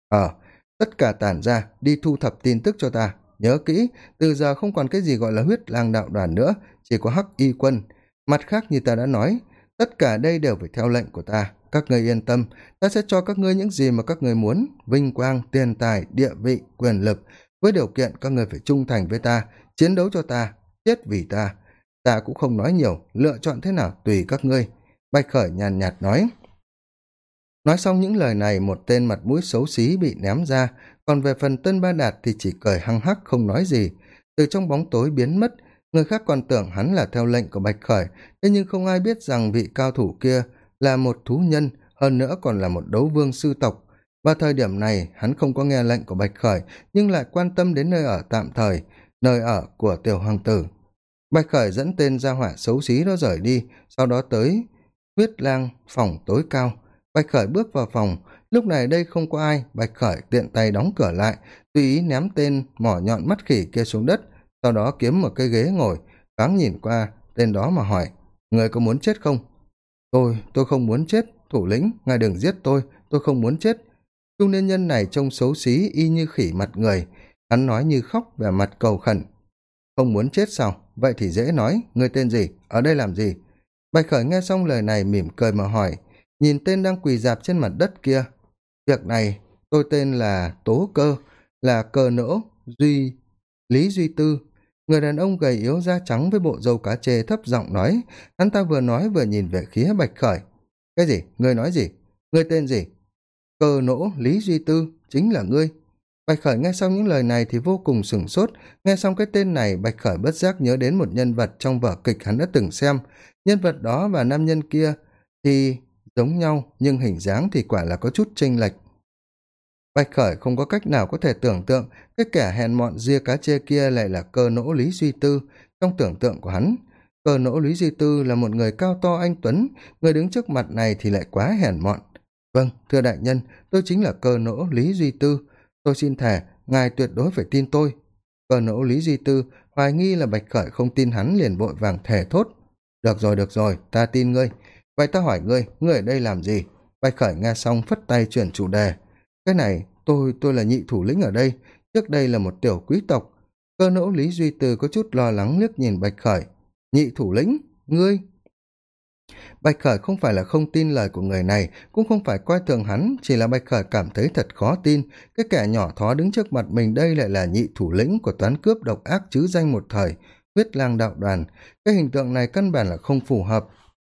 Tất cả tản ra, đi thu thập tin tức cho ta. Nhớ kỹ, từ giờ không còn cái gì gọi là Huyết Lang đạo đoàn nữa, chỉ có Hắc Y quân. Mặt khác như ta đã nói, tất cả đây đều phải theo lệnh của ta. Các ngươi yên tâm, ta sẽ cho các ngươi những gì mà các ngươi muốn, vinh quang, tiền tài, địa vị, quyền lực, với điều kiện các ngươi phải trung thành với ta, chiến đấu cho ta, chết vì ta. ta cũng không nói nhiều, lựa chọn thế nào tùy các ngươi. Bạch Khởi nhàn nhạt nói. Nói xong những lời này, một tên mặt mũi xấu xí bị ném ra, còn về phần Tân Ba Đạt thì chỉ cười hăng hắc không nói gì. Từ trong bóng tối biến mất, người khác còn tưởng hắn là theo lệnh của Bạch Khởi, thế nhưng không ai biết rằng vị cao thủ kia là một thú nhân, hơn nữa còn là một đấu vương sư tộc. Vào thời điểm này, hắn không có nghe lệnh của Bạch Khởi, nhưng lại quan tâm đến nơi ở tạm thời, nơi ở của tiểu hoàng tử. Bạch Khởi dẫn tên gia hỏa xấu xí đó rời đi, sau đó tới huyết lang phòng tối cao. Bạch Khởi bước vào phòng, lúc này đây không có ai, Bạch Khởi tiện tay đóng cửa lại, tùy ý ném tên mỏ nhọn mắt khỉ kia xuống đất, sau đó kiếm một cái ghế ngồi, thoáng nhìn qua tên đó mà hỏi, người có muốn chết không? Tôi không muốn chết, thủ lĩnh, ngài đừng giết tôi không muốn chết. Trung niên nhân này trông xấu xí y như khỉ mặt người, hắn nói như khóc, vẻ mặt cầu khẩn. Không muốn chết sao? Vậy thì dễ nói, ngươi tên gì? Ở đây làm gì? Bạch Khởi nghe xong lời này mỉm cười mà hỏi, nhìn tên đang quỳ rạp trên mặt đất kia. Việc này, tôi tên là Tố Cơ, là Cờ Nỗ, Lý Duy Tư. Người đàn ông gầy yếu da trắng với bộ râu cá chê thấp giọng nói, hắn ta vừa nói vừa nhìn về phía Bạch Khởi. Cái gì? Ngươi nói gì? Ngươi tên gì? Cờ Nỗ Lý Duy Tư, chính là ngươi. Bạch Khởi nghe xong những lời này thì vô cùng sửng sốt, nghe xong cái tên này Bạch Khởi bất giác nhớ đến một nhân vật trong vở kịch hắn đã từng xem. Nhân vật đó và nam nhân kia thì giống nhau, nhưng hình dáng thì quả là có chút chênh lệch. Bạch Khởi không có cách nào có thể tưởng tượng cái kẻ hèn mọn ria cá chê kia lại là Cơ Nỗ Lý Duy Tư. Trong tưởng tượng của hắn, Cơ Nỗ Lý Duy Tư là một người cao to anh tuấn, người đứng trước mặt này thì lại quá hèn mọn. Vâng, thưa đại nhân, tôi chính là Cơ Nỗ Lý Duy Tư. Tôi xin thề, ngài tuyệt đối phải tin tôi. Cơ Nỗ Lý Duy Tư hoài nghi là Bạch Khởi không tin hắn, liền vội vàng thề thốt. Được rồi, ta tin ngươi. Vậy ta hỏi ngươi ở đây làm gì? Bạch Khởi nghe xong phất tay chuyển chủ đề. Cái này, tôi là nhị thủ lĩnh ở đây, trước đây là một tiểu quý tộc. Cơ Nỗ Lý Duy Tư có chút lo lắng liếc nhìn Bạch Khởi. Nhị thủ lĩnh? Ngươi? Bạch Khởi không phải là không tin lời của người này, cũng không phải coi thường hắn, chỉ là Bạch Khởi cảm thấy thật khó tin, cái kẻ nhỏ thó đứng trước mặt mình đây lại là nhị thủ lĩnh của toán cướp độc ác chứ danh một thời, huyết lang đạo đoàn. Cái hình tượng này căn bản là không phù hợp.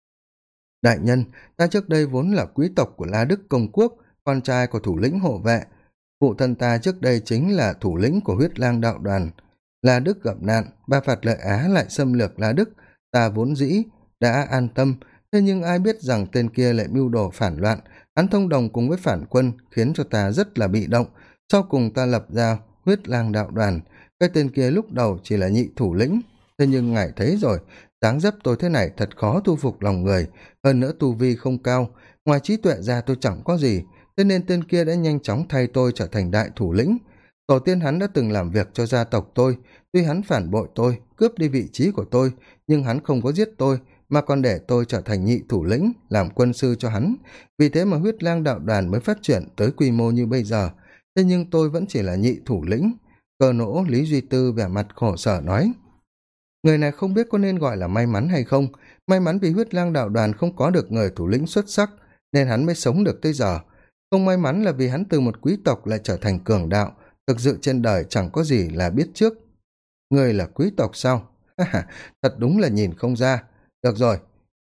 Đại nhân, ta trước đây vốn là quý tộc của La Đức Công Quốc, con trai của thủ lĩnh hộ vệ. Phụ thân ta trước đây chính là thủ lĩnh của huyết lang đạo đoàn. La Đức gặp nạn, Ba Phạt Lợi Á lại xâm lược La Đức, ta vốn dĩ đã an tâm. Thế nhưng ai biết rằng tên kia lại mưu đồ phản loạn, hắn thông đồng cùng với phản quân khiến cho ta rất là bị động. Sau cùng ta lập ra huyết lang đạo đoàn, cái tên kia lúc đầu chỉ là nhị thủ lĩnh. Thế nhưng ngài thấy rồi, dáng dấp tôi thế này thật khó thu phục lòng người, hơn nữa tu vi không cao, ngoài trí tuệ ra tôi chẳng có gì, thế nên tên kia đã nhanh chóng thay tôi trở thành đại thủ lĩnh. Tổ tiên hắn đã từng làm việc cho gia tộc tôi, tuy hắn phản bội tôi, cướp đi vị trí của tôi, nhưng hắn không có giết tôi, mà còn để tôi trở thành nhị thủ lĩnh, làm quân sư cho hắn. Vì thế mà huyết lang đạo đoàn mới phát triển tới quy mô như bây giờ. Thế nhưng tôi vẫn chỉ là nhị thủ lĩnh. Cơ Nỗ Lý Duy Tư vẻ mặt khổ sở nói. Người này không biết có nên gọi là may mắn hay không. May mắn vì huyết lang đạo đoàn không có được người thủ lĩnh xuất sắc, nên hắn mới sống được tới giờ. Không may mắn là vì hắn từ một quý tộc lại trở thành cường đạo. Thực sự trên đời chẳng có gì là biết trước. Người là quý tộc sao? Thật đúng là nhìn không ra. Được rồi.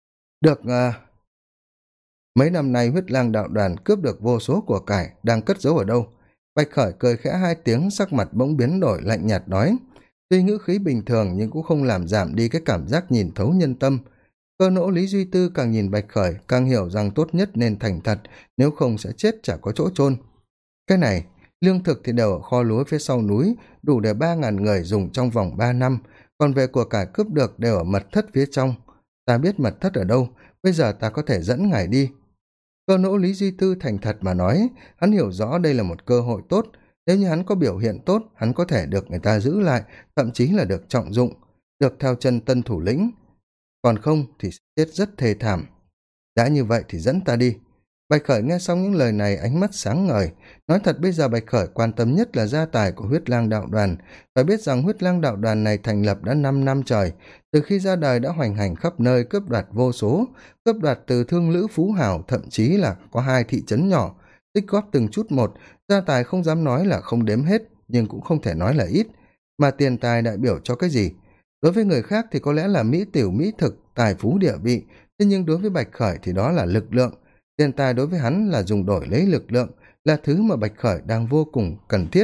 Mấy năm nay huyết lang đạo đoàn cướp được vô số của cải, đang cất giấu ở đâu? Bạch Khởi cười khẽ hai tiếng, sắc mặt bỗng biến đổi lạnh nhạt nói. Tuy ngữ khí bình thường nhưng cũng không làm giảm đi cái cảm giác nhìn thấu nhân tâm. Cơ Nỗ Lý Duy Tư càng nhìn Bạch Khởi càng hiểu rằng tốt nhất nên thành thật, nếu không sẽ chết chả có chỗ chôn. Cái này, lương thực thì đều ở kho lúa phía sau núi, đủ để 3.000 người dùng trong vòng 3 năm, còn về của cải cướp được đều ở mật thất phía trong. Ta biết mật thất ở đâu, bây giờ ta có thể dẫn ngài đi. Cơ Nỗ Lý Duy Tư thành thật mà nói, hắn hiểu rõ đây là một cơ hội tốt, nếu như hắn có biểu hiện tốt, hắn có thể được người ta giữ lại, thậm chí là được trọng dụng, được theo chân tân thủ lĩnh. Còn không thì chết rất thê thảm. Đã như vậy thì dẫn ta đi. Bạch Khởi nghe xong những lời này ánh mắt sáng ngời. Nói thật bây giờ Bạch Khởi quan tâm nhất là gia tài của huyết lang đạo đoàn. Phải biết rằng huyết lang đạo đoàn này thành lập đã 5 năm trời. Từ khi ra đời đã hoành hành khắp nơi, cướp đoạt vô số. Cướp đoạt từ thương lữ phú hào, thậm chí là có 2 thị trấn nhỏ. Tích góp từng chút một, gia tài không dám nói là không đếm hết, nhưng cũng không thể nói là ít. Mà tiền tài đại biểu cho cái gì? Đối với người khác thì có lẽ là mỹ tiểu mỹ thực, tài phú địa vị, thế nhưng đối với Bạch Khởi thì đó là lực lượng. Tiền tài đối với hắn là dùng đổi lấy lực lượng, là thứ mà Bạch Khởi đang vô cùng cần thiết.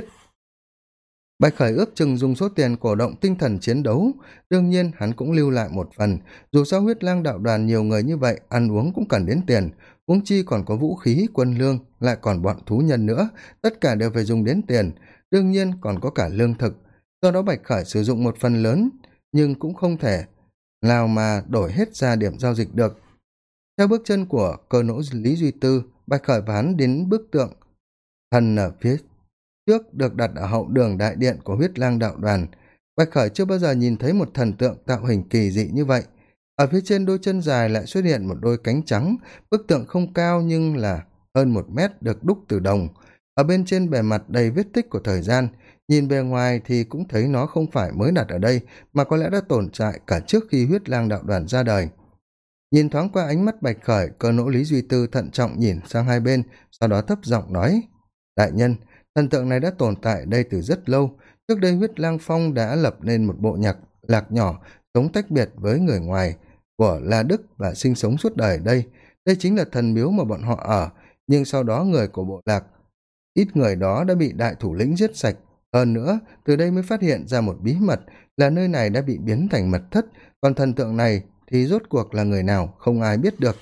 Bạch Khởi ước chừng dùng số tiền cổ động tinh thần chiến đấu, đương nhiên hắn cũng lưu lại một phần, dù sao huyết lang đạo đoàn nhiều người như vậy, ăn uống cũng cần đến tiền, huống chi còn có vũ khí, quân lương, lại còn bọn thú nhân nữa, tất cả đều phải dùng đến tiền, đương nhiên còn có cả lương thực, do đó Bạch Khởi sử dụng một phần lớn, nhưng cũng không thể nào mà đổi hết ra điểm giao dịch được. Theo bước chân của cơ nỗ Lý Duy Tư, Bạch Khởi và hắn đến bức tượng thần ở phía trước được đặt ở hậu đường đại điện của huyết lang đạo đoàn. Bạch Khởi chưa bao giờ nhìn thấy một thần tượng tạo hình kỳ dị như vậy. Ở phía trên đôi chân dài lại xuất hiện một đôi cánh trắng, bức tượng không cao nhưng là hơn 1 mét, được đúc từ đồng. Ở bên trên bề mặt đầy vết tích của thời gian, nhìn bề ngoài thì cũng thấy nó không phải mới đặt ở đây, mà có lẽ đã tồn tại cả trước khi huyết lang đạo đoàn ra đời. Nhìn thoáng qua ánh mắt Bạch Khởi, cơ nỗ Lý Duy Tư thận trọng nhìn sang hai bên, sau đó thấp giọng nói: Đại nhân, thần tượng này đã tồn tại đây từ rất lâu. Trước đây huyết lang phong đã lập nên một bộ nhạc lạc nhỏ, sống tách biệt với người ngoài của La Đức và sinh sống suốt đời ở đây. Đây chính là thần miếu mà bọn họ ở, nhưng sau đó người của bộ lạc, ít người đó đã bị đại thủ lĩnh giết sạch. Hơn nữa, từ đây mới phát hiện ra một bí mật là nơi này đã bị biến thành mật thất, còn thần tượng này thì rốt cuộc là người nào không ai biết được.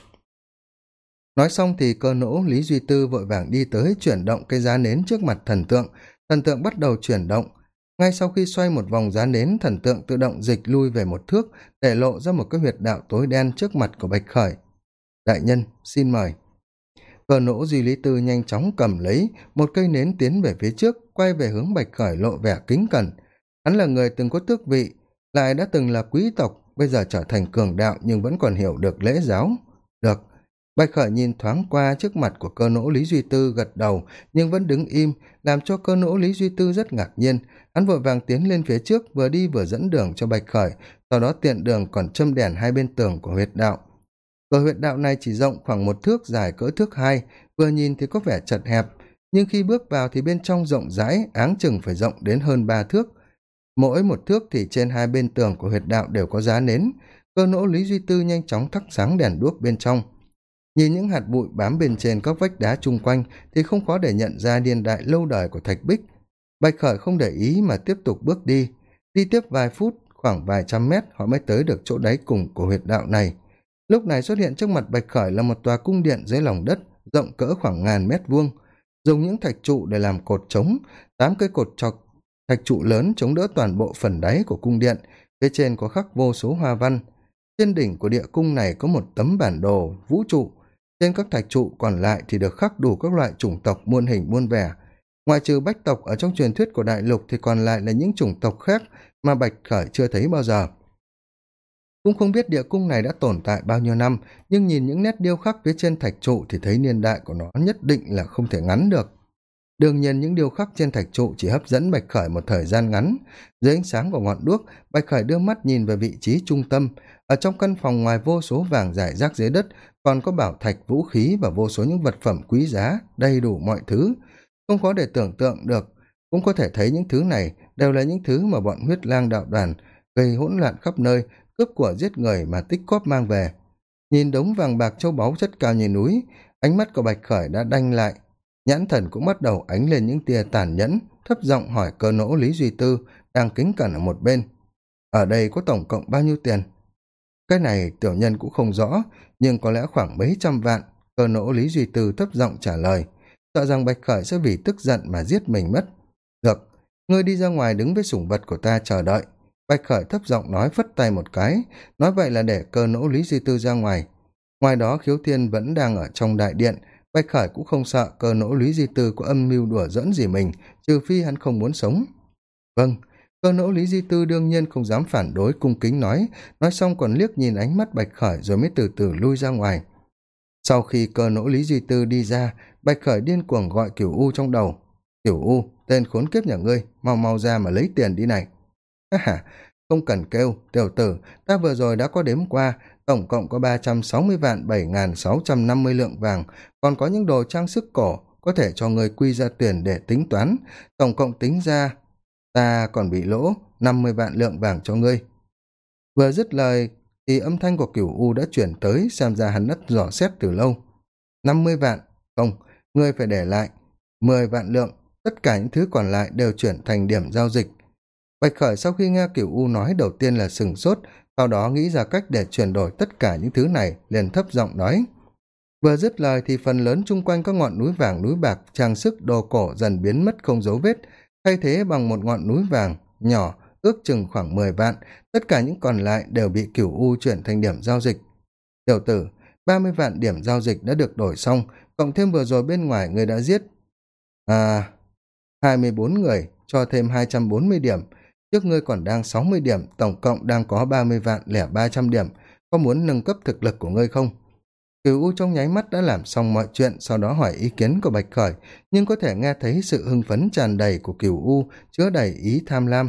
Nói xong thì cơ nỗ Lý Duy Tư vội vàng đi tới chuyển động cây giá nến trước mặt thần tượng bắt đầu chuyển động. Ngay sau khi xoay một vòng giá nến, thần tượng tự động dịch lui về 1 thước, để lộ ra một cái huyệt đạo tối đen trước mặt của Bạch Khởi. Đại nhân, xin mời. Cơ nỗ Duy Lý Tư nhanh chóng cầm lấy một cây nến tiến về phía trước, quay về hướng Bạch Khởi lộ vẻ kính cẩn. Hắn là người từng có tước vị, lại đã từng là quý tộc, bây giờ trở thành cường đạo nhưng vẫn còn hiểu được lễ giáo. Được. Bạch Khởi nhìn thoáng qua trước mặt của cơ nỗ Lý Duy Tư, gật đầu nhưng vẫn đứng im, làm cho cơ nỗ Lý Duy Tư rất ngạc nhiên. Hắn vội vàng tiến lên phía trước, vừa đi vừa dẫn đường cho Bạch Khởi, sau đó tiện đường còn châm đèn hai bên tường của huyệt đạo. Cửa huyệt đạo này chỉ rộng khoảng 1 thước, dài cỡ thước 2, vừa nhìn thì có vẻ chật hẹp, nhưng khi bước vào thì bên trong rộng rãi, áng chừng phải rộng đến hơn 3 thước. Mỗi 1 thước thì trên hai bên tường của huyệt đạo đều có giá nến. Cơ nỗ Lý Duy Tư nhanh chóng thắp sáng đèn đuốc bên trong. Nhìn những hạt bụi bám bên trên các vách đá chung quanh thì không khó để nhận ra niên đại lâu đời của thạch bích. Bạch Khởi không để ý mà tiếp tục bước đi. Đi tiếp vài phút, khoảng vài trăm mét họ mới tới được chỗ đáy cùng của huyệt đạo này. Lúc này xuất hiện trước mặt Bạch Khởi là một tòa cung điện dưới lòng đất, rộng cỡ khoảng 1000 mét vuông, dùng những thạch trụ để làm cột chống, 8 cây cột chọc thạch trụ lớn chống đỡ toàn bộ phần đáy của cung điện, phía trên có khắc vô số hoa văn. Trên đỉnh của địa cung này có một tấm bản đồ vũ trụ, trên các thạch trụ còn lại thì được khắc đủ các loại chủng tộc muôn hình muôn vẻ. Ngoại trừ bách tộc ở trong truyền thuyết của đại lục thì còn lại là những chủng tộc khác mà Bạch Khởi chưa thấy bao giờ. Cũng không biết địa cung này đã tồn tại bao nhiêu năm, nhưng nhìn những nét điêu khắc phía trên thạch trụ thì thấy niên đại của nó nhất định là không thể ngắn được. Đương nhiên những điêu khắc trên thạch trụ chỉ hấp dẫn Bạch Khởi một thời gian ngắn. Dưới ánh sáng của ngọn đuốc, Bạch Khởi đưa mắt nhìn về vị trí trung tâm. Ở trong căn phòng, ngoài vô số vàng rải rác dưới đất, còn có bảo thạch, vũ khí và vô số những vật phẩm quý giá, đầy đủ mọi thứ. Không khó để tưởng tượng được, cũng có thể thấy những thứ này đều là những thứ mà bọn huyết lang đạo đoàn gây hỗn loạn khắp nơi, cướp của giết người mà tích cóp mang về. Nhìn đống vàng bạc châu báu chất cao như núi, ánh mắt của Bạch Khởi đã đanh lại, nhãn thần cũng bắt đầu ánh lên những tia tàn nhẫn, thấp giọng hỏi cơ nỗ Lý Duy Tư đang kính cẩn ở một bên: ở đây có tổng cộng bao nhiêu tiền? Cái này tiểu nhân cũng không rõ, nhưng có lẽ khoảng mấy trăm vạn. Cơ nỗ Lý Duy Tư thấp giọng trả lời, sợ rằng Bạch Khởi sẽ vì tức giận mà giết mình mất. Được, ngươi đi ra ngoài đứng với sủng vật của ta chờ đợi. Bạch Khởi thấp giọng nói, phất tay một cái, nói vậy là để cơ nỗ Lý Duy Tư ra ngoài. Ngoài đó Khiếu Thiên vẫn đang ở trong đại điện. Bạch Khởi cũng không sợ cơ nỗ Lý Duy Tư có âm mưu đùa giỡn gì mình, trừ phi hắn không muốn sống. Vâng. Cơ nỗ Lý Duy Tư đương nhiên không dám phản đối, cung kính nói xong còn liếc nhìn ánh mắt Bạch Khởi rồi mới từ từ lui ra ngoài. Sau khi cơ nỗ Lý Duy Tư đi ra, Bạch Khởi điên cuồng gọi Cửu U trong đầu: Cửu U, tên khốn kiếp nhà ngươi, mau mau ra mà lấy tiền đi này. Ha, không cần kêu, tiểu tử, ta vừa rồi đã có đếm qua, tổng cộng có 360.007.650 lượng vàng, còn có những đồ trang sức cổ, có thể cho ngươi quy ra tiền để tính toán, tổng cộng tính ra ta còn bị lỗ 50 vạn lượng vàng cho ngươi. Vừa dứt lời thì âm thanh của Cửu U đã chuyển tới, xem ra hắn đã dò xét từ lâu. 50 vạn, không, ngươi phải để lại 10 vạn lượng, tất cả những thứ còn lại đều chuyển thành điểm giao dịch. Bạch Khởi sau khi nghe Cửu U nói đầu tiên là sửng sốt, sau đó nghĩ ra cách để chuyển đổi tất cả những thứ này, liền thấp giọng nói. Vừa dứt lời thì phần lớn chung quanh các ngọn núi vàng núi bạc trang sức đồ cổ dần biến mất không dấu vết, thay thế bằng một ngọn núi vàng nhỏ ước chừng khoảng 10 vạn, tất cả những còn lại đều bị Cửu U chuyển thành điểm giao dịch. Tiểu tử, 30 vạn điểm giao dịch đã được đổi xong, cộng thêm vừa rồi bên ngoài người đã giết 24 người, cho thêm 240 điểm, trước ngươi còn đang 60 điểm, tổng cộng đang có 30 vạn lẻ 300 điểm, có muốn nâng cấp thực lực của ngươi không? Cửu U trong nháy mắt đã làm xong mọi chuyện, sau đó hỏi ý kiến của Bạch Khởi, nhưng có thể nghe thấy sự hưng phấn tràn đầy của Cửu U, chứa đầy ý tham lam.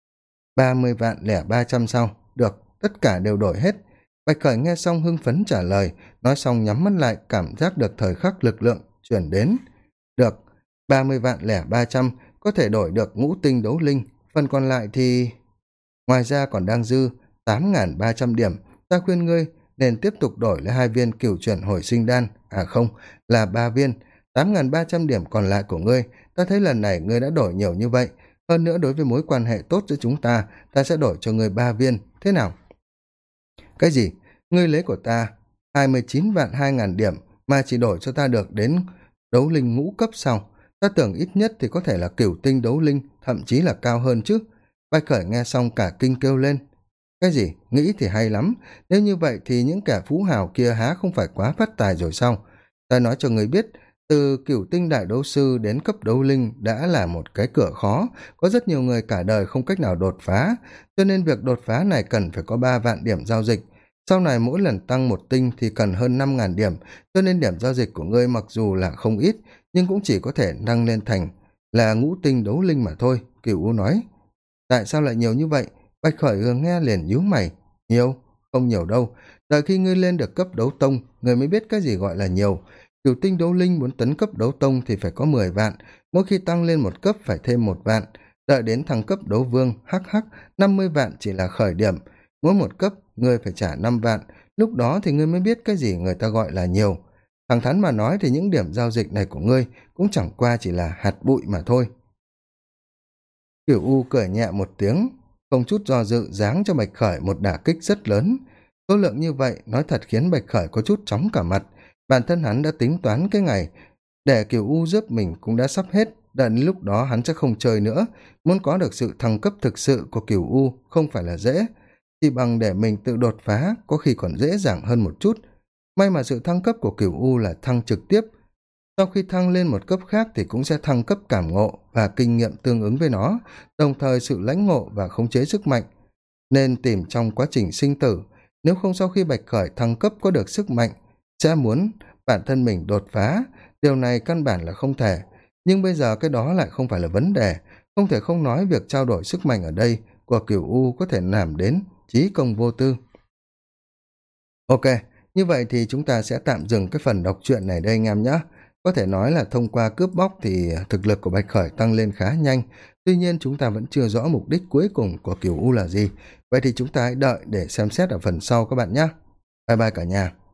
30 vạn lẻ 300 sao? Được, tất cả đều đổi hết. Bạch Khởi nghe xong hưng phấn trả lời, nói xong nhắm mắt lại, cảm giác được thời khắc lực lượng chuyển đến. Được, 30 vạn lẻ 300 có thể đổi được ngũ tinh đấu linh, phần còn lại thì... Ngoài ra còn đang dư 8.300 điểm, ta khuyên ngươi nên tiếp tục đổi lấy 2 viên cửu chuyển hồi sinh đan, không, là 3 viên. 8.300 điểm còn lại của ngươi, ta thấy lần này ngươi đã đổi nhiều như vậy, hơn nữa đối với mối quan hệ tốt giữa chúng ta, ta sẽ đổi cho ngươi 3 viên, thế nào? Cái gì? Ngươi lấy của ta 29 vạn 2.000 điểm mà chỉ đổi cho ta được đến đấu linh ngũ cấp sao? Ta tưởng ít nhất thì có thể là cửu tinh đấu linh, thậm chí là cao hơn chứ. Bạch Khởi nghe xong cả kinh kêu lên. Cái gì? Nghĩ thì hay lắm. Nếu như vậy thì những kẻ phú hào kia há không phải quá phát tài rồi sao? Ta nói cho người biết, từ cửu tinh đại đấu sư đến cấp đấu linh đã là một cái cửa khó, có rất nhiều người cả đời không cách nào đột phá, cho nên việc đột phá này cần phải có 3 vạn điểm giao dịch. Sau này mỗi lần tăng một tinh thì cần hơn 5.000 điểm, cho nên điểm giao dịch của ngươi mặc dù là không ít, nhưng cũng chỉ có thể nâng lên thành là ngũ tinh đấu linh mà thôi, Cửu U nói. Tại sao lại nhiều như vậy? Bạch Khởi vừa nghe liền nhíu mày. Nhiều? Không nhiều đâu. Đợi khi ngươi lên được cấp đấu tông, ngươi mới biết cái gì gọi là nhiều. Cửu tinh đấu linh muốn tấn cấp đấu tông thì phải có 10 vạn, mỗi khi tăng lên một cấp phải thêm 1 vạn. Đợi đến thăng cấp đấu vương, 50 vạn chỉ là khởi điểm. Mỗi một cấp, ngươi phải trả 5 vạn. Lúc đó thì ngươi mới biết cái gì người ta gọi là nhiều. Thẳng thắn mà nói thì những điểm giao dịch này của ngươi cũng chẳng qua chỉ là hạt bụi mà thôi. Cửu U cười nhẹ một tiếng, không chút do dự giáng cho Bạch Khởi một đả kích rất lớn. Số lượng như vậy nói thật khiến Bạch Khởi có chút chóng cả mặt. Bản thân hắn đã tính toán cái ngày để Cửu U giúp mình cũng đã sắp hết, đợi đến lúc đó hắn sẽ không chơi nữa. Muốn có được sự thăng cấp thực sự của Cửu U không phải là dễ, chỉ bằng để mình tự đột phá có khi còn dễ dàng hơn một chút. May mà sự thăng cấp của Cửu U là thăng trực tiếp, sau khi thăng lên một cấp khác thì cũng sẽ thăng cấp cảm ngộ và kinh nghiệm tương ứng với nó, đồng thời sự lãnh ngộ và khống chế sức mạnh. Nên tìm trong quá trình sinh tử, nếu không sau khi Bạch Khởi thăng cấp có được sức mạnh, sẽ muốn bản thân mình đột phá, điều này căn bản là không thể. Nhưng bây giờ cái đó lại không phải là vấn đề, không thể không nói việc trao đổi sức mạnh ở đây của Cửu U có thể làm đến chí công vô tư. Ok, như vậy thì chúng ta sẽ tạm dừng cái phần đọc truyện này đây anh em nhé. Có thể nói là thông qua cướp bóc thì thực lực của Bạch Khởi tăng lên khá nhanh, tuy nhiên chúng ta vẫn chưa rõ mục đích cuối cùng của Cửu U là gì. Vậy thì chúng ta hãy đợi để xem xét ở phần sau các bạn nhé. Bye bye cả nhà.